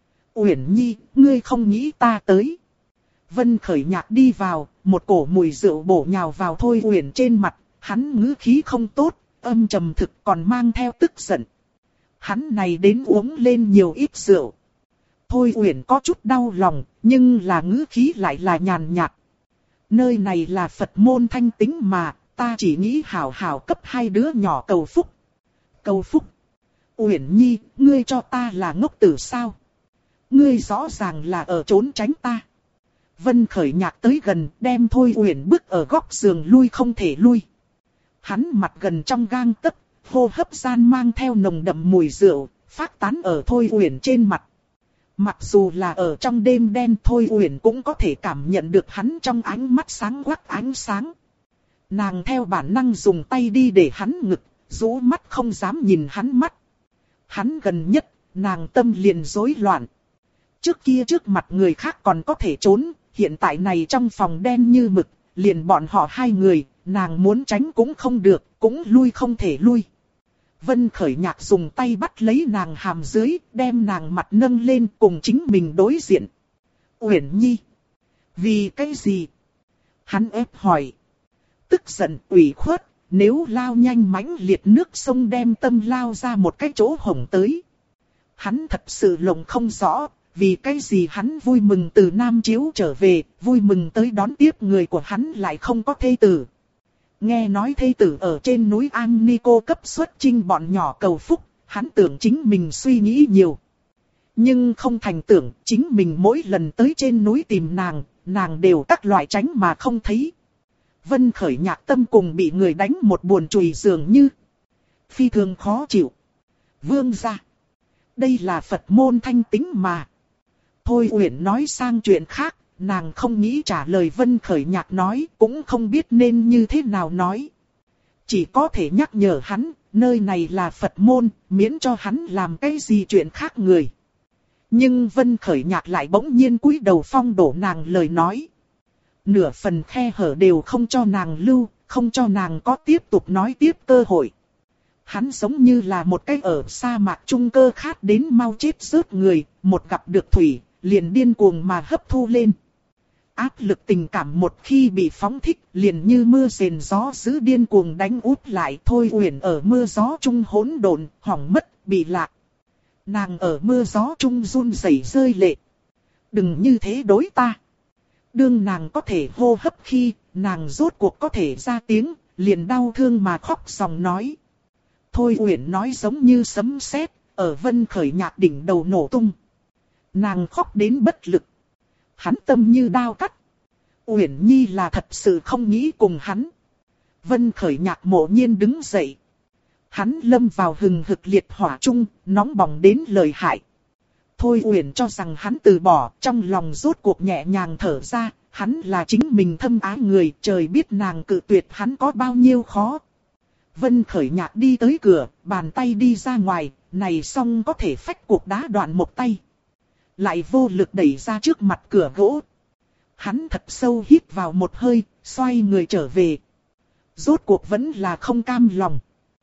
Uyển Nhi, ngươi không nghĩ ta tới. Vân Khởi Nhạc đi vào, một cổ mùi rượu bổ nhào vào Thôi Uyển trên mặt, hắn ngữ khí không tốt, âm trầm thực còn mang theo tức giận. Hắn này đến uống lên nhiều ít rượu. Thôi Uyển có chút đau lòng, nhưng là ngữ khí lại là nhàn nhạt. Nơi này là Phật môn thanh tính mà, ta chỉ nghĩ hảo hảo cấp hai đứa nhỏ cầu phúc. Cầu phúc. Uyển Nhi, ngươi cho ta là ngốc tử sao? Ngươi rõ ràng là ở trốn tránh ta. Vân Khởi Nhạc tới gần, đem Thôi Uyển bước ở góc giường lui không thể lui. Hắn mặt gần trong gang tấc, hô hấp gian mang theo nồng đậm mùi rượu, phát tán ở Thôi Uyển trên mặt. Mặc dù là ở trong đêm đen, Thôi Uyển cũng có thể cảm nhận được hắn trong ánh mắt sáng quắc ánh sáng. Nàng theo bản năng dùng tay đi để hắn ngực, rũ mắt không dám nhìn hắn mắt. Hắn gần nhất, nàng tâm liền rối loạn. Trước kia trước mặt người khác còn có thể trốn, hiện tại này trong phòng đen như mực, liền bọn họ hai người, nàng muốn tránh cũng không được, cũng lui không thể lui. Vân Khởi Nhạc dùng tay bắt lấy nàng hàm dưới, đem nàng mặt nâng lên cùng chính mình đối diện. Uyển Nhi. Vì cái gì? Hắn ép hỏi. Tức giận ủy khuất, nếu lao nhanh mãnh liệt nước sông đem tâm lao ra một cái chỗ hổng tới. Hắn thật sự lộng không rõ, vì cái gì hắn vui mừng từ Nam Chiếu trở về, vui mừng tới đón tiếp người của hắn lại không có thê tử. Nghe nói thê tử ở trên núi An Ni cô cấp xuất chinh bọn nhỏ cầu phúc, hắn tưởng chính mình suy nghĩ nhiều. Nhưng không thành tưởng, chính mình mỗi lần tới trên núi tìm nàng, nàng đều các loại tránh mà không thấy. Vân Khởi Nhạc tâm cùng bị người đánh một buồn chùy dường như. Phi thường khó chịu. Vương gia. Đây là Phật môn thanh tính mà. Thôi Uyển nói sang chuyện khác, nàng không nghĩ trả lời Vân Khởi Nhạc nói, cũng không biết nên như thế nào nói. Chỉ có thể nhắc nhở hắn, nơi này là Phật môn, miễn cho hắn làm cái gì chuyện khác người. Nhưng Vân Khởi Nhạc lại bỗng nhiên cúi đầu phong đổ nàng lời nói. Nửa phần khe hở đều không cho nàng lưu, không cho nàng có tiếp tục nói tiếp cơ hội. Hắn giống như là một cái ở sa mạc trung cơ khát đến mau chết rớt người, một gặp được thủy, liền điên cuồng mà hấp thu lên. Áp lực tình cảm một khi bị phóng thích, liền như mưa rền gió dữ điên cuồng đánh úp lại. Thôi Uyển ở mưa gió trung hỗn độn, hỏng mất, bị lạc. Nàng ở mưa gió trung run rẩy rơi lệ. Đừng như thế đối ta. Đương nàng có thể hô hấp khi, nàng rốt cuộc có thể ra tiếng, liền đau thương mà khóc dòng nói. Thôi Uyển nói giống như sấm sét, ở Vân Khởi Nhạc đỉnh đầu nổ tung. Nàng khóc đến bất lực. Hắn tâm như đao cắt. Uyển Nhi là thật sự không nghĩ cùng hắn. Vân Khởi Nhạc mộ nhiên đứng dậy. Hắn lâm vào hừng hực liệt hỏa trung, nóng bỏng đến lợi hại. Thôi Uyển cho rằng hắn từ bỏ, trong lòng rốt cuộc nhẹ nhàng thở ra, hắn là chính mình thâm ái người, trời biết nàng cự tuyệt hắn có bao nhiêu khó. Vân Khởi Nhạc đi tới cửa, bàn tay đi ra ngoài, này xong có thể phách cuộc đá đoạn một tay. Lại vô lực đẩy ra trước mặt cửa gỗ. Hắn thật sâu hít vào một hơi, xoay người trở về. Rốt cuộc vẫn là không cam lòng.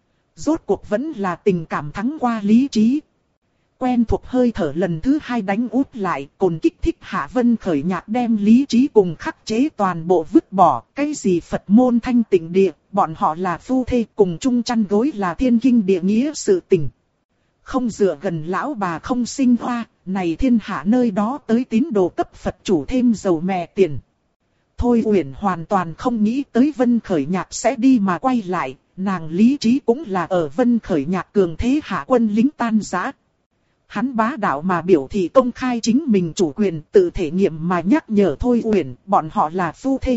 Rốt cuộc vẫn là tình cảm thắng qua lý trí. Quen thuộc hơi thở lần thứ hai đánh úp lại, cồn kích thích hạ Vân Khởi Nhạc đem lý trí cùng khắc chế toàn bộ vứt bỏ. Cái gì Phật môn thanh tịnh địa, bọn họ là phu thê cùng chung chăn gối là thiên kinh địa nghĩa sự tình. Không dựa gần lão bà không sinh hoa, này thiên hạ nơi đó tới tín đồ cấp Phật chủ thêm dầu mè tiền. Thôi Uyển hoàn toàn không nghĩ tới Vân Khởi Nhạc sẽ đi mà quay lại, nàng lý trí cũng là ở Vân Khởi Nhạc cường thế hạ quân lính tan rã. Hắn bá đạo mà biểu thị công khai chính mình chủ quyền, tự thể nghiệm mà nhắc nhở Thôi Uyển, bọn họ là phu thê.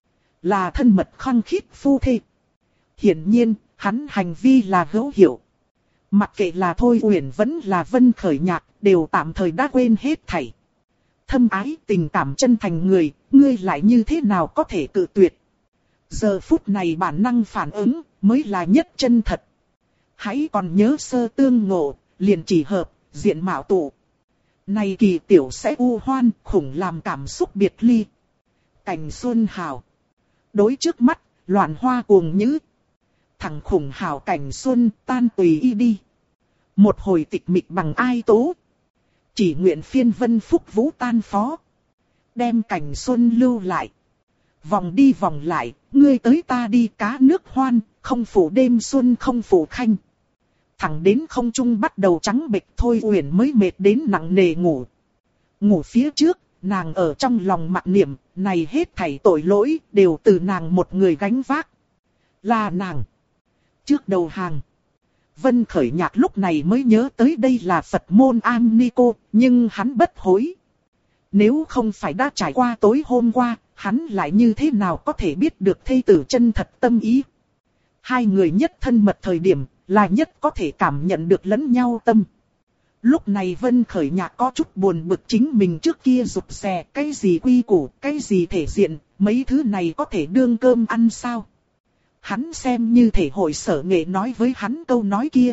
Là thân mật khăng khít phu thê. Hiển nhiên, hắn hành vi là hữu hiệu. Mặc kệ là Thôi Uyển vẫn là Vân Khởi Nhạc, đều tạm thời đã quên hết thảy. Thâm ái tình cảm chân thành người, ngươi lại như thế nào có thể cự tuyệt. Giờ phút này bản năng phản ứng, mới là nhất chân thật. Hãy còn nhớ sơ tương ngộ, liền chỉ hợp, diện mạo tụ. Này kỳ tiểu sẽ u hoan, khủng làm cảm xúc biệt ly. Cảnh xuân hào. Đối trước mắt, loạn hoa cuồng nhữ. Thằng khủng hào cảnh xuân tan tùy y đi. Một hồi tịch mịch bằng ai tố. Chỉ nguyện phiên vân phúc vũ tan phó. Đem cảnh xuân lưu lại. Vòng đi vòng lại, ngươi tới ta đi cá nước hoan, không phủ đêm xuân không phủ khanh. Thẳng đến không trung bắt đầu trắng bệch Thôi Uyển mới mệt đến nặng nề ngủ. Ngủ phía trước, nàng ở trong lòng mặc niệm, này hết thảy tội lỗi đều từ nàng một người gánh vác. Là nàng. Trước đầu hàng. Vân Khởi Nhạc lúc này mới nhớ tới đây là Phật môn An Ni cô, nhưng hắn bất hối. Nếu không phải đã trải qua tối hôm qua, hắn lại như thế nào có thể biết được thê tử chân thật tâm ý. Hai người nhất thân mật thời điểm, là nhất có thể cảm nhận được lẫn nhau tâm. Lúc này Vân Khởi Nhạc có chút buồn bực chính mình trước kia rụt rè, cái gì quy củ, cái gì thể diện, mấy thứ này có thể đương cơm ăn sao. Hắn xem như thể hội sở nghệ nói với hắn câu nói kia.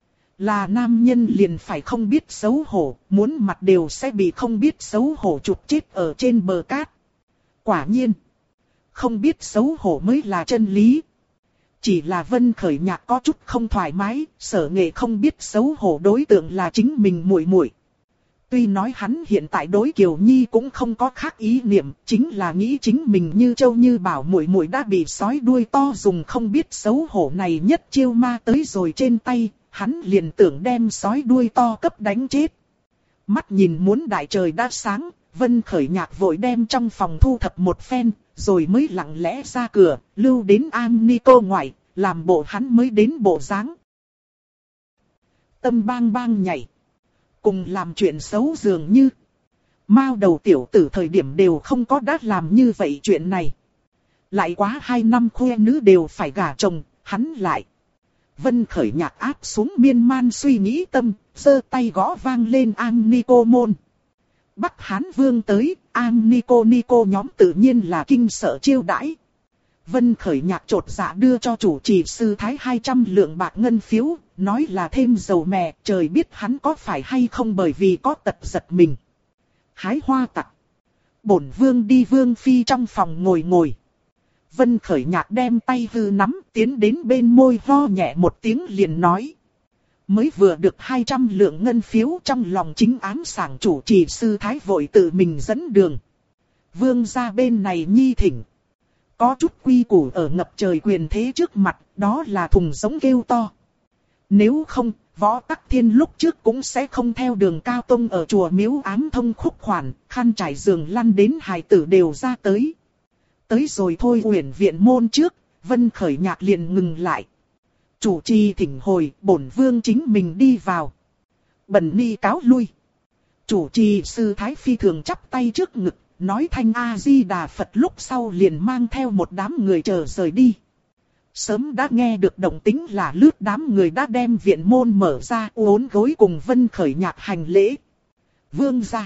Là nam nhân liền phải không biết xấu hổ, muốn mặt đều sẽ bị không biết xấu hổ chụp chết ở trên bờ cát. Quả nhiên, không biết xấu hổ mới là chân lý. Chỉ là Vân Khởi Nhạc có chút không thoải mái, Sở Nghệ không biết xấu hổ đối tượng là chính mình muội muội. Tuy nói hắn hiện tại đối Kiều Nhi cũng không có khác ý niệm, chính là nghĩ chính mình như châu như bảo muội muội đã bị sói đuôi to dùng không biết xấu hổ này nhất chiêu ma tới rồi trên tay, hắn liền tưởng đem sói đuôi to cấp đánh chết. Mắt nhìn muốn đại trời đã sáng, Vân Khởi Nhạc vội đem trong phòng thu thập một phen, rồi mới lặng lẽ ra cửa, lưu đến An Nico ngoại, làm bộ hắn mới đến bộ dáng. Tâm bang bang nhảy. Cùng làm chuyện xấu dường như. Mao đầu tiểu tử thời điểm đều không có đã làm như vậy chuyện này. Lại quá 2 năm khoe nữ đều phải gả chồng, hắn lại. Vân Khởi Nhạc áp xuống miên man suy nghĩ tâm, giơ tay gõ vang lên An Nico môn. Bắc Hán Vương tới, An Nico nhóm tự nhiên là kinh sợ chiêu đãi. Vân Khởi Nhạc chột dạ đưa cho chủ trì sư thái 200 lượng bạc ngân phiếu, nói là thêm dầu mè, trời biết hắn có phải hay không bởi vì có tật giật mình. Hái hoa tặc. Bổn vương đi vương phi trong phòng ngồi. Vân Khởi Nhạc đem tay hư nắm, tiến đến bên môi ho nhẹ một tiếng liền nói. Mới vừa được 200 lượng ngân phiếu, trong lòng chính ám sảng chủ trì sư thái vội tự mình dẫn đường. Vương gia bên này nhi thỉnh. Có chút quy củ ở ngập trời quyền thế trước mặt, đó là thùng giống kêu to. Nếu không, Võ Tắc Thiên lúc trước cũng sẽ không theo đường Cao Tông ở chùa Miếu ám thông khúc khoản, khăn trải giường lăn đến hài tử đều ra tới. Tới rồi thôi Uyển viện môn trước, Vân Khởi Nhạc liền ngừng lại. Chủ trì thỉnh hồi, bổn vương chính mình đi vào. Bần ni cáo lui. Chủ trì sư thái phi thường chắp tay trước ngực, nói thanh A-di-đà Phật lúc sau liền mang theo một đám người chờ rời đi. Sớm đã nghe được động tĩnh là lướt đám người đã đem viện môn mở ra uốn gối cùng Vân Khởi Nhạc hành lễ. Vương gia.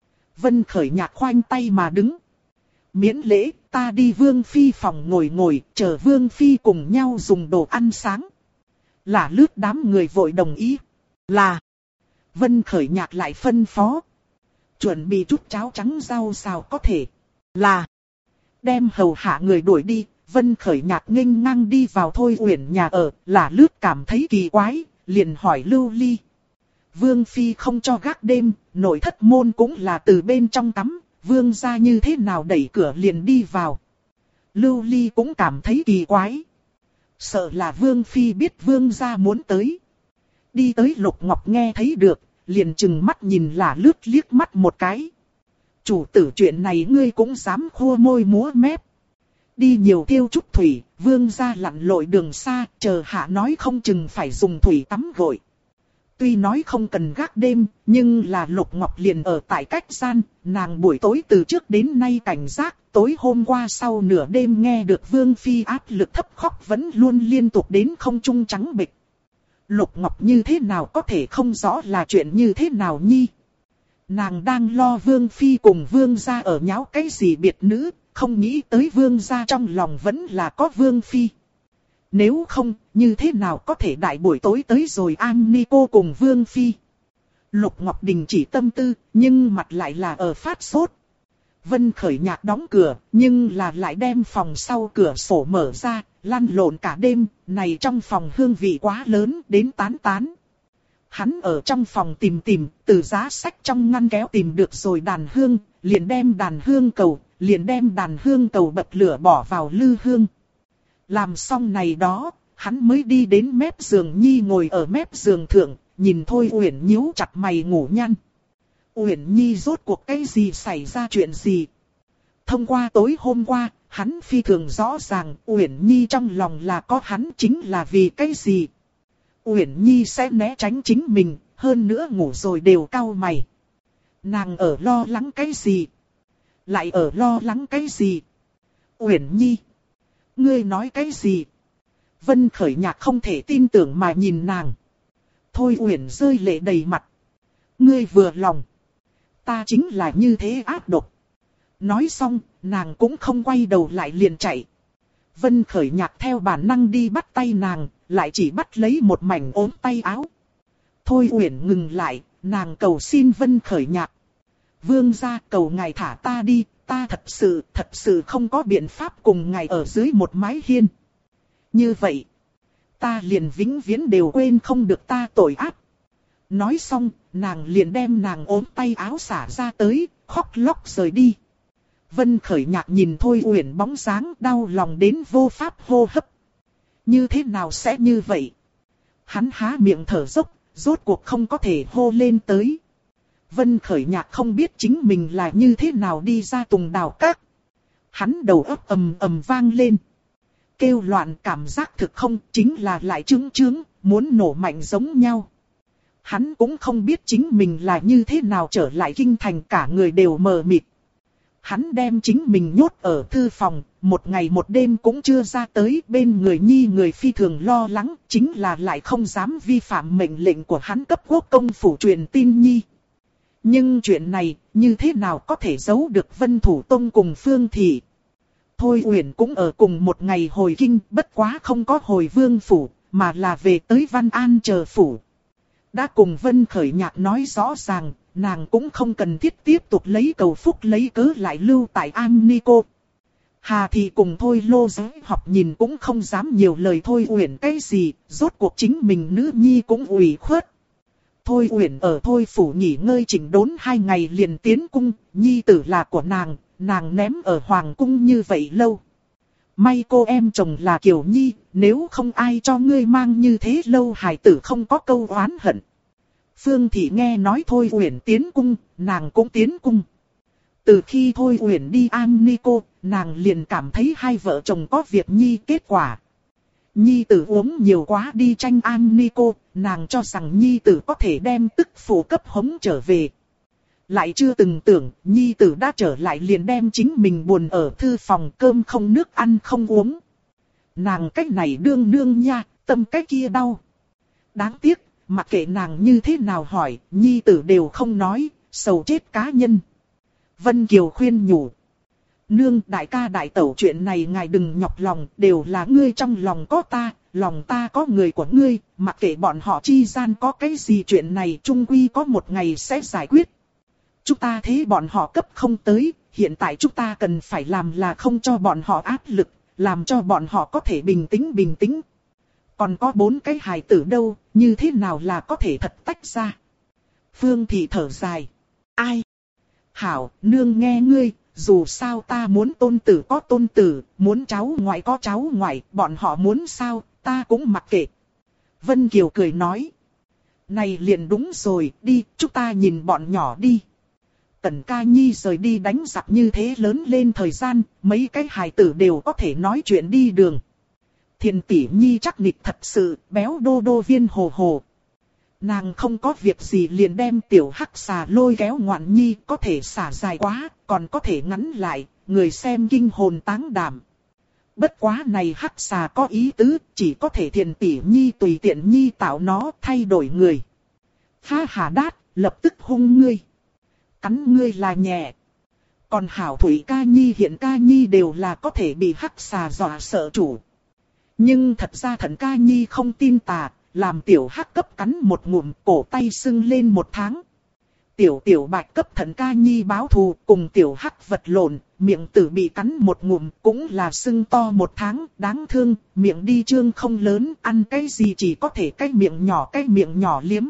Vân Khởi Nhạc khoanh tay mà đứng. Miễn lễ, ta đi Vương Phi phòng ngồi, chờ Vương Phi cùng nhau dùng đồ ăn sáng. Là lướt đám người vội đồng ý. Là. Vân Khởi Nhạc lại phân phó. Chuẩn bị chút cháo trắng rau xào có thể. Là. Đem hầu hạ người đuổi đi. Vân Khởi Nhạc nghênh ngang đi vào thôi Uyển nhà ở, là lướt cảm thấy kỳ quái, liền hỏi Lưu Ly. Vương Phi không cho gác đêm, nội thất môn cũng là từ bên trong tắm, Vương gia như thế nào đẩy cửa liền đi vào. Lưu Ly cũng cảm thấy kỳ quái. Sợ là Vương Phi biết Vương gia muốn tới. Đi tới Lục Ngọc nghe thấy được, liền chừng mắt nhìn là lướt liếc mắt một cái. Chủ tử chuyện này ngươi cũng dám khua môi múa mép. Đi nhiều tiêu chút thủy, Vương gia lặn lội đường xa, chờ hạ nói không chừng phải dùng thủy tắm gội. Tuy nói không cần gác đêm, nhưng là Lục Ngọc liền ở tại cách gian, nàng buổi tối từ trước đến nay cảnh giác, tối hôm qua sau nửa đêm nghe được Vương Phi áp lực thấp khóc vẫn luôn liên tục đến không trung trắng bệch. Lục Ngọc như thế nào có thể không rõ là chuyện như thế nào nhi. Nàng đang lo Vương Phi cùng Vương gia ở nháo cái gì biệt nữ, không nghĩ tới Vương gia trong lòng vẫn là có Vương Phi. Nếu không, như thế nào có thể đại buổi tối tới rồi An Nico cùng Vương Phi. Lục Ngọc đình chỉ tâm tư, nhưng mặt lại là ở phát sốt. Vân Khởi Nhạc đóng cửa, nhưng là lại đem phòng sau cửa sổ mở ra, lăn lộn cả đêm, này trong phòng hương vị quá lớn đến tán. Hắn ở trong phòng tìm, từ giá sách trong ngăn kéo tìm được rồi đàn hương, liền đem đàn hương cầu bật lửa bỏ vào lư hương. Làm xong này đó, hắn mới đi đến mép giường nhi ngồi ở mép giường thượng, nhìn thôi Uyển nhíu chặt mày ngủ nhăn. Uyển nhi rốt cuộc cái gì xảy ra chuyện gì? Thông qua tối hôm qua, hắn phi thường rõ ràng Uyển nhi trong lòng là có hắn chính là vì cái gì? Uyển nhi sẽ né tránh chính mình, hơn nữa ngủ rồi đều cau mày. Nàng ở lo lắng cái gì? Lại ở lo lắng cái gì? Uyển nhi, ngươi nói cái gì? Vân Khởi Nhạc không thể tin tưởng mà nhìn nàng. Thôi Uyển rơi lệ đầy mặt. Ngươi vừa lòng. Ta chính là như thế ác độc. Nói xong, nàng cũng không quay đầu lại liền chạy. Vân Khởi Nhạc theo bản năng đi bắt tay nàng, lại chỉ bắt lấy một mảnh ốm tay áo. Thôi Uyển ngừng lại, nàng cầu xin Vân Khởi Nhạc. Vương gia cầu ngài thả ta đi, ta thật sự không có biện pháp cùng ngài ở dưới một mái hiên. Như vậy, ta liền vĩnh viễn đều quên không được ta tội ác. Nói xong, nàng liền đem nàng ốm tay áo xả ra tới, khóc lóc rời đi. Vân Khởi Nhạc nhìn Thôi Uyển bóng dáng đau lòng đến vô pháp hô hấp. Như thế nào sẽ như vậy? Hắn há miệng thở dốc, rốt cuộc không có thể hô lên tới. Vân Khởi Nhạc không biết chính mình là như thế nào đi ra Tùng Đào Các. Hắn đầu óc ầm ầm vang lên. Kêu loạn cảm giác thực không chính là lại trướng, muốn nổ mạnh giống nhau. Hắn cũng không biết chính mình là như thế nào trở lại kinh thành, cả người đều mờ mịt. Hắn đem chính mình nhốt ở thư phòng, một ngày một đêm cũng chưa ra tới, bên người Nhi người phi thường lo lắng, chính là lại không dám vi phạm mệnh lệnh của hắn cấp quốc công phủ truyền tin Nhi. Nhưng chuyện này, như thế nào có thể giấu được Vân Thủ Tông cùng Phương Thị? Thôi Uyển cũng ở cùng một ngày hồi kinh, bất quá không có hồi Vương phủ, mà là về tới Văn An chờ phủ. Đã cùng Vân Khởi Nhạc nói rõ ràng, nàng cũng không cần thiết tiếp tục lấy cầu phúc lấy cớ lại lưu tại An Ni Cô. Hà Thị cùng Thôi Lô Giới học nhìn cũng không dám nhiều lời Thôi Uyển cái gì, rốt cuộc chính mình nữ nhi cũng ủy khuất. Thôi Uyển ở Thôi phủ nghỉ ngơi chỉnh đốn 2 ngày liền tiến cung, nhi tử là của nàng ném ở hoàng cung như vậy lâu. May cô em chồng là Kiều Nhi, nếu không ai cho ngươi mang như thế lâu hài tử không có câu oán hận. Phương Thị nghe nói Thôi Uyển tiến cung, nàng cũng tiến cung. Từ khi Thôi Uyển đi An Ni Cô, nàng liền cảm thấy hai vợ chồng có việc Nhi kết quả. Nhi tử uống nhiều quá đi tranh An Ni Cô, nàng cho rằng Nhi tử có thể đem tức phụ cấp hống trở về. Lại chưa từng tưởng, Nhi tử đã trở lại liền đem chính mình buồn ở thư phòng, cơm không nước ăn không uống. Nàng cách này đương nương nha, tâm cách kia đau. Đáng tiếc, mặc kệ nàng như thế nào hỏi, Nhi tử đều không nói, sầu chết cá nhân. Vân Kiều khuyên nhủ. Nương, đại ca đại tẩu chuyện này ngài đừng nhọc lòng, đều là ngươi trong lòng có ta, lòng ta có người của ngươi, mặc kệ bọn họ chi gian có cái gì chuyện này chung quy có một ngày sẽ giải quyết. Chúng ta thấy bọn họ cấp không tới, hiện tại chúng ta cần phải làm là không cho bọn họ áp lực, làm cho bọn họ có thể bình tĩnh. Còn có 4 cái hài tử đâu, như thế nào là có thể thật tách ra. Phương Thị thở dài. Ai? Hảo, nương nghe ngươi, dù sao ta muốn tôn tử có tôn tử, muốn cháu ngoại có cháu ngoại, bọn họ muốn sao, ta cũng mặc kệ. Vân Kiều cười nói. Này liền đúng rồi, đi, chúng ta nhìn bọn nhỏ đi. Tần Ca Nhi rời đi đánh giặc như thế lớn lên thời gian, mấy cái hài tử đều có thể nói chuyện đi đường. Thiền tỷ Nhi chắc nịch thật sự, béo đô đô viên hồ hồ. Nàng không có việc gì liền đem tiểu hắc xà lôi kéo ngoạn nhi, có thể xả dài quá, còn có thể ngắn lại, người xem kinh hồn táng đảm. Bất quá này hắc xà có ý tứ, chỉ có thể thiền tỷ Nhi tùy tiện Nhi tạo nó thay đổi người. Ha hà đát, lập tức hung ngươi. Cắn ngươi là nhẹ. Còn hảo Thủy Ca Nhi hiện Ca Nhi đều là có thể bị hắc xà dọa sợ chủ. Nhưng thật ra Thần Ca Nhi không tin tà, làm tiểu hắc cấp cắn một ngụm, cổ tay sưng lên 1 tháng. Tiểu bạch cấp Thần Ca Nhi báo thù, cùng tiểu hắc vật lộn, miệng tử bị cắn một ngụm, cũng là sưng to 1 tháng, đáng thương, miệng đi trương không lớn, ăn cái gì chỉ có thể cái miệng nhỏ liếm.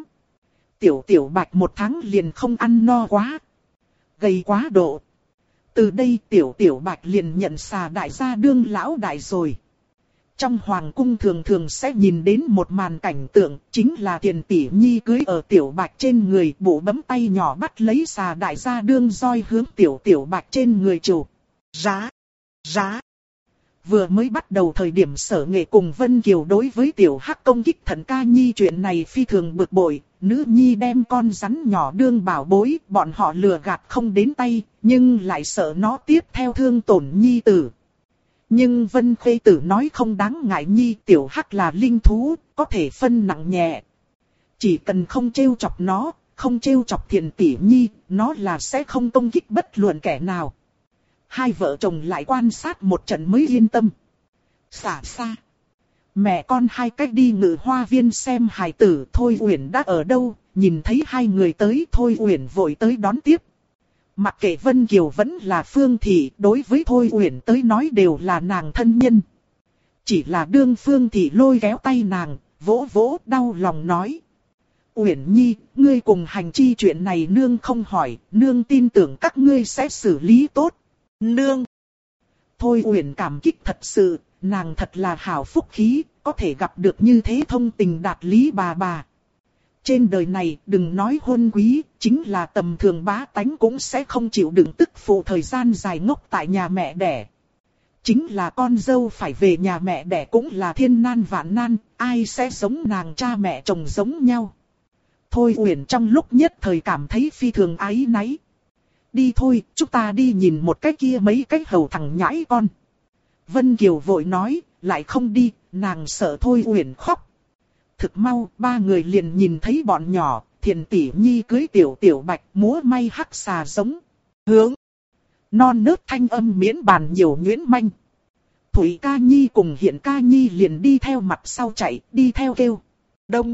Tiểu bạch 1 tháng liền không ăn no quá, gầy quá độ. Từ đây tiểu bạch liền nhận xà đại gia đương lão đại rồi. Trong hoàng cung thường thường sẽ nhìn đến một màn cảnh tượng, chính là Thiền tỷ Nhi cưới ở tiểu bạch trên người, bộ bấm tay nhỏ bắt lấy xà đại gia đương roi hướng tiểu bạch trên người chủ. Rá. Vừa mới bắt đầu thời điểm Sở Nghệ cùng Vân Kiều đối với tiểu hắc công kích Thần Ca Nhi chuyện này phi thường bực bội, nữ nhi đem con rắn nhỏ đương bảo bối, bọn họ lừa gạt không đến tay, nhưng lại sợ nó tiếp theo thương tổn nhi tử. Nhưng Vân Khê Tử nói không đáng ngại Nhi, tiểu hắc là linh thú, có thể phân nặng nhẹ. Chỉ cần không trêu chọc nó, không trêu chọc Thiền tỷ Nhi, nó là sẽ không công kích bất luận kẻ nào. Hai vợ chồng lại quan sát một trận mới yên tâm. Xa xa. Mẹ con hai cách đi Ngự Hoa Viên xem hài tử. Thôi Uyển đã ở đâu, nhìn thấy hai người tới Thôi Uyển vội tới đón tiếp. Mặc kệ Vân Kiều vẫn là Phương Thị, đối với Thôi Uyển tới nói đều là nàng thân nhân. Chỉ là đương Phương Thị lôi kéo tay nàng, vỗ vỗ đau lòng nói. Uyển Nhi, ngươi cùng hành chi chuyện này nương không hỏi, nương tin tưởng các ngươi sẽ xử lý tốt. Nương! Thôi Uyển cảm kích thật sự, nàng thật là hảo phúc khí, có thể gặp được như thế thông tình đạt lý bà. Trên đời này đừng nói hôn quý, chính là tầm thường bá tánh cũng sẽ không chịu đựng tức phụ thời gian dài ngốc tại nhà mẹ đẻ. Chính là con dâu phải về nhà mẹ đẻ cũng là thiên nan vạn nan, ai sẽ giống nàng cha mẹ chồng giống nhau. Thôi Uyển trong lúc nhất thời cảm thấy phi thường áy náy. Đi thôi, chúng ta đi nhìn một cái kia mấy cái hầu thằng nhãi con. Vân Kiều vội nói, lại không đi, nàng sợ Thôi Uyển khóc. Thực mau, ba người liền nhìn thấy bọn nhỏ, Thiền Tỷ Nhi cưới tiểu bạch múa may hắc xà giống. Hướng. Non nớt thanh âm miễn bàn nhiều nhuyễn manh. Thủy Ca Nhi cùng Hiện Ca Nhi liền đi theo mặt sau chạy, đi theo kêu. Đông.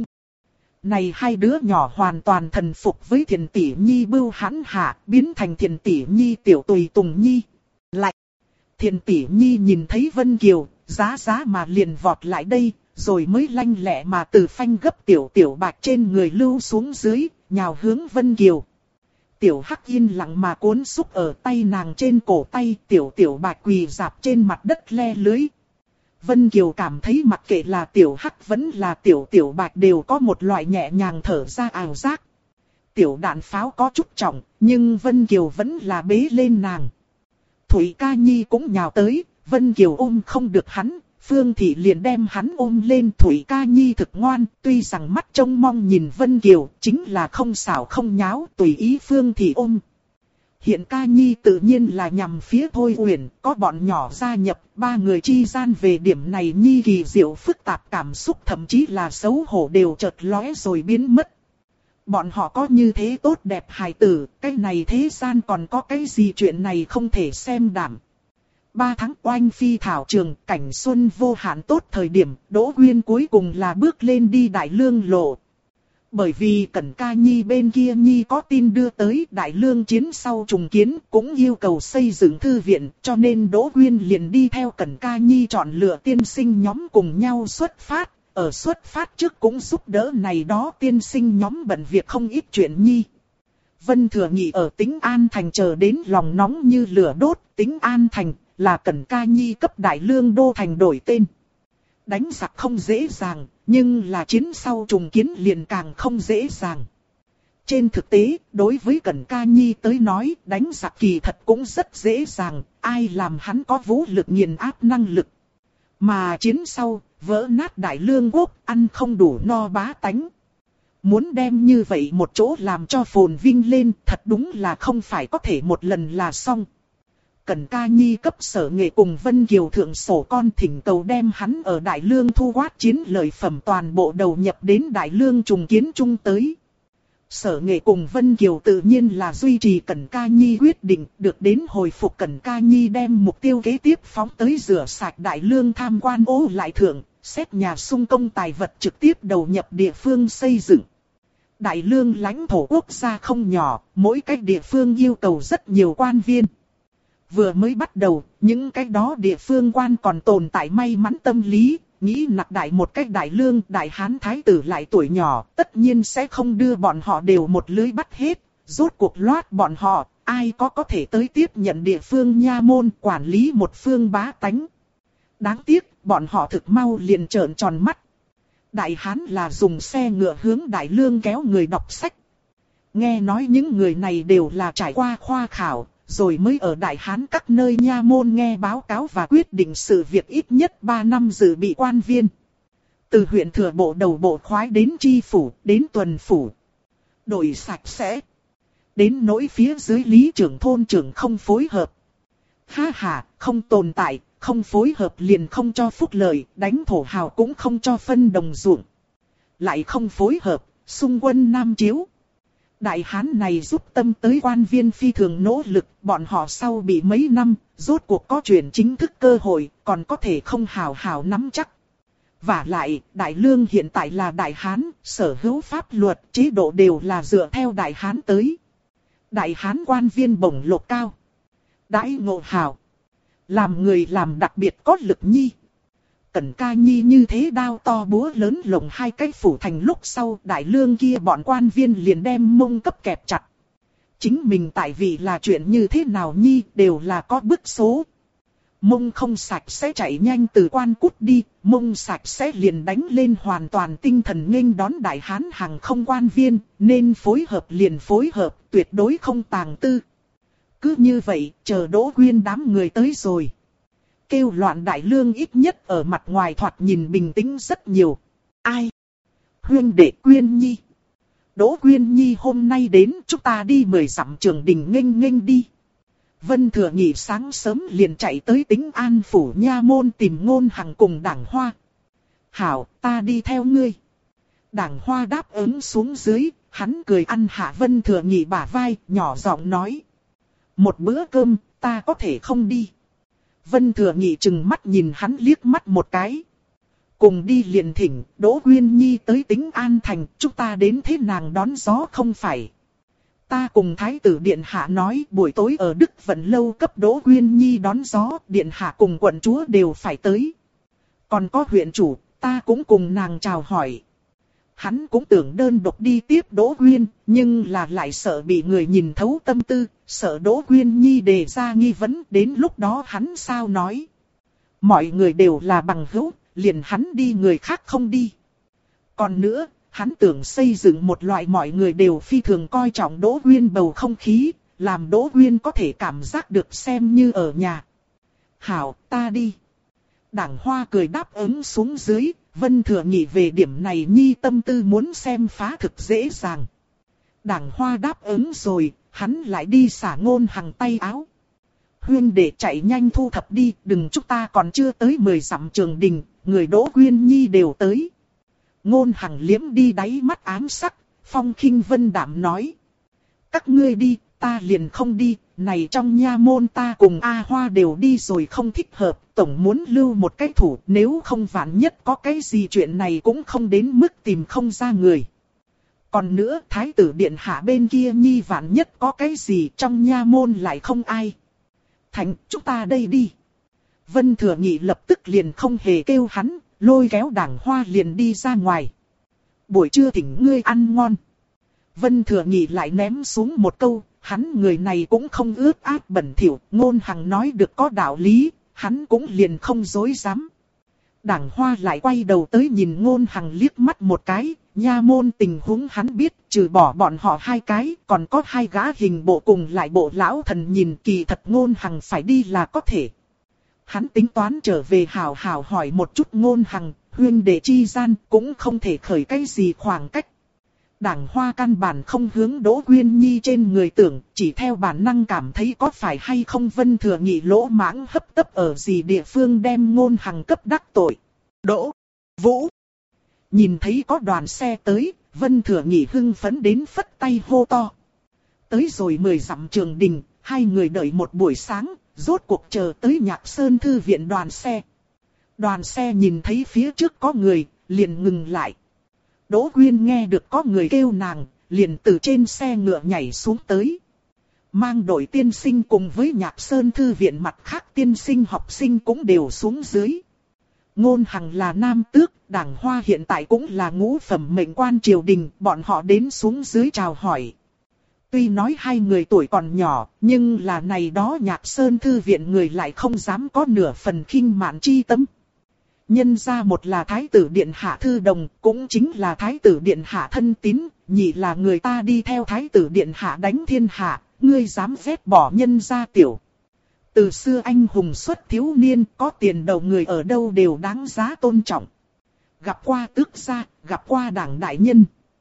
Này hai đứa nhỏ hoàn toàn thần phục với Thiền Tỷ Nhi bưu hãn hạ, biến thành Thiền Tỷ Nhi tiểu tùy tùng nhi. Lại. Thiền Tỷ Nhi nhìn thấy Vân Kiều, giá mà liền vọt lại đây, rồi mới lanh lẹ mà từ phanh gấp tiểu bạch trên người lưu xuống dưới, nhào hướng Vân Kiều. Tiểu Hắc yên lặng mà cuốn xúc ở tay nàng trên cổ tay, tiểu bạch quỳ dạp trên mặt đất le lưới. Vân Kiều cảm thấy mặc kệ là tiểu Hắc vẫn là tiểu bạch đều có một loại nhẹ nhàng thở ra ảo giác. Tiểu đạn pháo có chút trọng, nhưng Vân Kiều vẫn là bế lên nàng. Thủy Ca Nhi cũng nhào tới, Vân Kiều ôm không được hắn, Phương Thị liền đem hắn ôm lên. Thủy Ca Nhi thực ngoan, tuy rằng mắt trông mong nhìn Vân Kiều, chính là không xảo không nháo, tùy ý Phương Thị ôm. Hiện Ca Nhi tự nhiên là nhằm phía Thôi Uyển, có bọn nhỏ gia nhập, ba người chi gian về điểm này Nhi kỳ diệu phức tạp cảm xúc thậm chí là xấu hổ đều chợt lóe rồi biến mất. Bọn họ có như thế tốt đẹp hài tử, cái này thế gian còn có cái gì chuyện này không thể xem đảm. 3 tháng oanh phi thảo trường, cảnh xuân vô hạn tốt thời điểm, Đỗ Quyên cuối cùng là bước lên đi Đại Lương lộ. Bởi vì Cẩn Ca Nhi bên kia Nhi có tin đưa tới Đại Lương chiến sau trùng kiến, cũng yêu cầu xây dựng thư viện, cho nên Đỗ Quyên liền đi theo Cẩn Ca Nhi chọn lựa tiên sinh nhóm cùng nhau xuất phát. Ở xuất phát trước cũng giúp đỡ này đó tiên sinh nhóm bận việc không ít chuyện Nhi. Vân Thừa Nghị ở Tĩnh An Thành chờ đến lòng nóng như lửa đốt. Tĩnh An Thành là Cẩn Ca Nhi cấp Đại Lương đô thành đổi tên. Đánh giặc không dễ dàng, nhưng là chiến sau trùng kiến liền càng không dễ dàng. Trên thực tế, đối với Cẩn Ca Nhi tới nói, đánh giặc kỳ thật cũng rất dễ dàng, ai làm hắn có vũ lực nghiền áp năng lực. Mà chiến sau, vỡ nát Đại Lương quốc, ăn không đủ no bá tánh. Muốn đem như vậy một chỗ làm cho phồn vinh lên, thật đúng là không phải có thể một lần là xong. Cẩn Ca Nhi cấp Sở Nghệ cùng Vân Kiều thượng sổ con thỉnh cầu đem hắn ở Đại Lương thu quát chiến lợi phẩm toàn bộ đầu nhập đến Đại Lương trùng kiến chung tới. Sở Nghệ cùng Vân Kiều tự nhiên là duy trì Cẩn Ca Nhi quyết định, được đến hồi phục Cẩn Ca Nhi đem mục tiêu kế tiếp phóng tới rửa sạch Đại Lương tham quan ô lại thượng, xét nhà sung công tài vật trực tiếp đầu nhập địa phương xây dựng. Đại Lương lãnh thổ quốc gia không nhỏ, mỗi cái địa phương yêu cầu rất nhiều quan viên. Vừa mới bắt đầu, những cái đó địa phương quan còn tồn tại may mắn tâm lý, nghĩ nặc đại một cách Đại Lương Đại Hán Thái tử lại tuổi nhỏ, tất nhiên sẽ không đưa bọn họ đều một lưới bắt hết, rốt cuộc loát bọn họ, ai có thể tới tiếp nhận địa phương nha môn quản lý một phương bá tánh. Đáng tiếc, bọn họ thực mau liền trợn tròn mắt. Đại Hán là dùng xe ngựa hướng Đại Lương kéo người đọc sách. Nghe nói những người này đều là trải qua khoa khảo, rồi mới ở Đại Hán các nơi nha môn nghe báo cáo và quyết định sự việc ít nhất 3 năm dự bị quan viên. Từ huyện thừa bộ đầu bộ khoái đến tri phủ, đến tuần phủ. Đổi sạch sẽ. Đến nỗi phía dưới lý trưởng thôn trưởng không phối hợp. Ha ha, không tồn tại, không phối hợp liền không cho phúc lợi, đánh thổ hào cũng không cho phân đồng ruộng. Lại không phối hợp, xung quân Nam Chiếu. Đại Hán này giúp tâm tới quan viên phi thường nỗ lực, bọn họ sau bị mấy năm, rốt cuộc có chuyển chính thức cơ hội, còn có thể không hào hào nắm chắc. Vả lại, Đại Lương hiện tại là Đại Hán, sở hữu pháp luật, chế độ đều là dựa theo Đại Hán tới. Đại Hán quan viên bổng lộc cao. Đãi ngộ hào. Làm người làm đặc biệt có lực Nhi. Cẩn Ca Nhi như thế đao to búa lớn lồng hai cái phủ thành lúc sau đại lương kia bọn quan viên liền đem mông cấp kẹp chặt. Chính mình tại vì là chuyện như thế nào Nhi đều là có bức số. Mông không sạch sẽ chạy nhanh từ quan cút đi, mông sạch sẽ liền đánh lên hoàn toàn tinh thần nghênh đón đại hán hàng không quan viên, nên phối hợp liền phối hợp, tuyệt đối không tàng tư. Cứ như vậy, chờ Đỗ Quyên đám người tới rồi. Kêu loạn đại lương ít nhất ở mặt ngoài thoạt nhìn bình tĩnh rất nhiều. Ai? Huyên đệ Quyên Nhi. Đỗ Quyên Nhi hôm nay đến, chúng ta đi 10 dặm Trường Đình nghênh nghênh đi. Vân Thừa Nhị sáng sớm liền chạy tới Tĩnh An phủ nha môn tìm Ngôn Hằng cùng Đảng Hoa. Hảo, ta đi theo ngươi. Đảng Hoa đáp ứng xuống dưới, hắn cười ăn hạ Vân Thừa Nhị bả vai, nhỏ giọng nói. Một bữa cơm, ta có thể không đi. Vân Thừa Nhị trừng mắt nhìn hắn liếc mắt một cái. Cùng đi liền thỉnh, Đỗ Quyên Nhi tới Tĩnh An thành, chúng ta đến thế nàng đón gió không phải. Ta cùng Thái tử Điện Hạ nói buổi tối ở Đức Vận Lâu cấp Đỗ Quyên Nhi đón gió, Điện Hạ cùng quận chúa đều phải tới. Còn có huyện chủ, ta cũng cùng nàng chào hỏi. Hắn cũng tưởng đơn độc đi tiếp Đỗ Quyên, nhưng là lại sợ bị người nhìn thấu tâm tư, sợ Đỗ Quyên Nhi đề ra nghi vấn, đến lúc đó hắn sao nói. Mọi người đều là bằng hữu, liền hắn đi người khác không đi. Còn nữa, hắn tưởng xây dựng một loại mọi người đều phi thường coi trọng Đỗ Quyên bầu không khí, làm Đỗ Quyên có thể cảm giác được xem như ở nhà. Hảo, ta đi. Đảng Hoa cười đáp ứng xuống dưới, Vân Thừa Nhị về điểm này Nhi tâm tư muốn xem phá thực dễ dàng. Đảng Hoa đáp ứng rồi, hắn lại đi xả Ngôn Hằng tay áo. Huyên để chạy nhanh thu thập đi, đừng chúng ta còn chưa tới 10 dặm Trường Đình, người Đỗ Quyên Nhi đều tới. Ngôn Hằng liếm đi đáy mắt ám sắc, phong khinh vân đạm nói. Các ngươi đi, ta liền không đi, này trong nha môn ta cùng A Hoa đều đi rồi không thích hợp, tổng muốn lưu một cái thủ, nếu không vạn nhất có cái gì chuyện này cũng không đến mức tìm không ra người. Còn nữa, Thái tử Điện Hạ bên kia Nhi vạn nhất có cái gì trong nha môn lại không ai. Thành, chúng ta đây đi. Vân Thừa Nhị lập tức liền không hề kêu hắn, lôi kéo Đảng Hoa liền đi ra ngoài. Buổi trưa thỉnh ngươi ăn ngon. Vân Thừa Nhị lại ném xuống một câu, hắn người này cũng không ướt át bẩn thỉu, Ngôn Hằng nói được có đạo lý, hắn cũng liền không dối dám. Đảng Hoa lại quay đầu tới nhìn Ngôn Hằng liếc mắt một cái, nha môn tình huống hắn biết, trừ bỏ bọn họ hai cái, còn có hai gã hình bộ cùng lại bộ lão thần nhìn kỳ thật Ngôn Hằng phải đi là có thể. Hắn tính toán trở về hào hào hỏi một chút Ngôn Hằng, huyên đệ chi gian cũng không thể khởi cái gì khoảng cách. Đảng Hoa căn bản không hướng Đỗ Quyên Nhi trên người tưởng, chỉ theo bản năng cảm thấy có phải hay không Vân Thừa Nhị lỗ mãng hấp tấp ở gì địa phương đem Ngôn Hằng cấp đắc tội. Đỗ Vũ nhìn thấy có đoàn xe tới, Vân Thừa Nhị hưng phấn đến phất tay hô to. Tới rồi 10 dặm Trường Đình, hai người đợi một buổi sáng, rốt cuộc chờ tới Nhạc Sơn Thư viện đoàn xe. Đoàn xe nhìn thấy phía trước có người, liền ngừng lại. Đỗ Quyên nghe được có người kêu nàng, liền từ trên xe ngựa nhảy xuống tới. Mang đội tiên sinh cùng với Nhạc Sơn Thư viện mặt khác tiên sinh học sinh cũng đều xuống dưới. Ngôn Hằng là nam tước, Đảng Hoa hiện tại cũng là ngũ phẩm mệnh quan triều đình, bọn họ đến xuống dưới chào hỏi. Tuy nói hai người tuổi còn nhỏ, nhưng là này đó Nhạc Sơn Thư viện người lại không dám có nửa phần khinh mạn chi tâm. Nhân ra một là Thái tử Điện Hạ thư đồng, cũng chính là Thái tử Điện Hạ thân tín, nhị là người ta đi theo Thái tử Điện Hạ đánh thiên hạ, ngươi dám ghét bỏ nhân gia tiểu. Từ xưa anh hùng xuất thiếu niên, có tiền đầu người ở đâu đều đáng giá tôn trọng. Gặp qua tước gia, gặp qua Đảng đại nhân.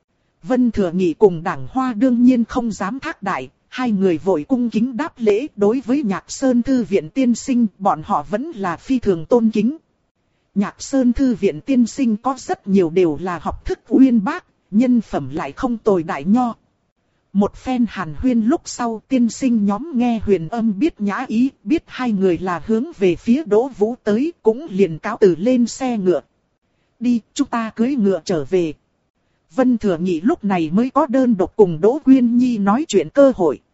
Vân Thừa Nhị cùng Đảng Hoa đương nhiên không dám thác đại, hai người vội cung kính đáp lễ. Đối với Nhạc Sơn Thư viện tiên sinh, bọn họ vẫn là phi thường tôn kính. Nhạc Sơn Thư viện tiên sinh có rất nhiều đều là học thức uyên bác, nhân phẩm lại không tồi đại nho. Một phen hàn huyên lúc sau, tiên sinh nhóm nghe huyền âm biết nhã ý, biết hai người là hướng về phía Đỗ Vũ tới, cũng liền cáo từ lên xe ngựa. Đi, chúng ta cưỡi ngựa trở về. Vân Thừa Nhị lúc này mới có đơn độc cùng Đỗ Quyên Nhi nói chuyện cơ hội.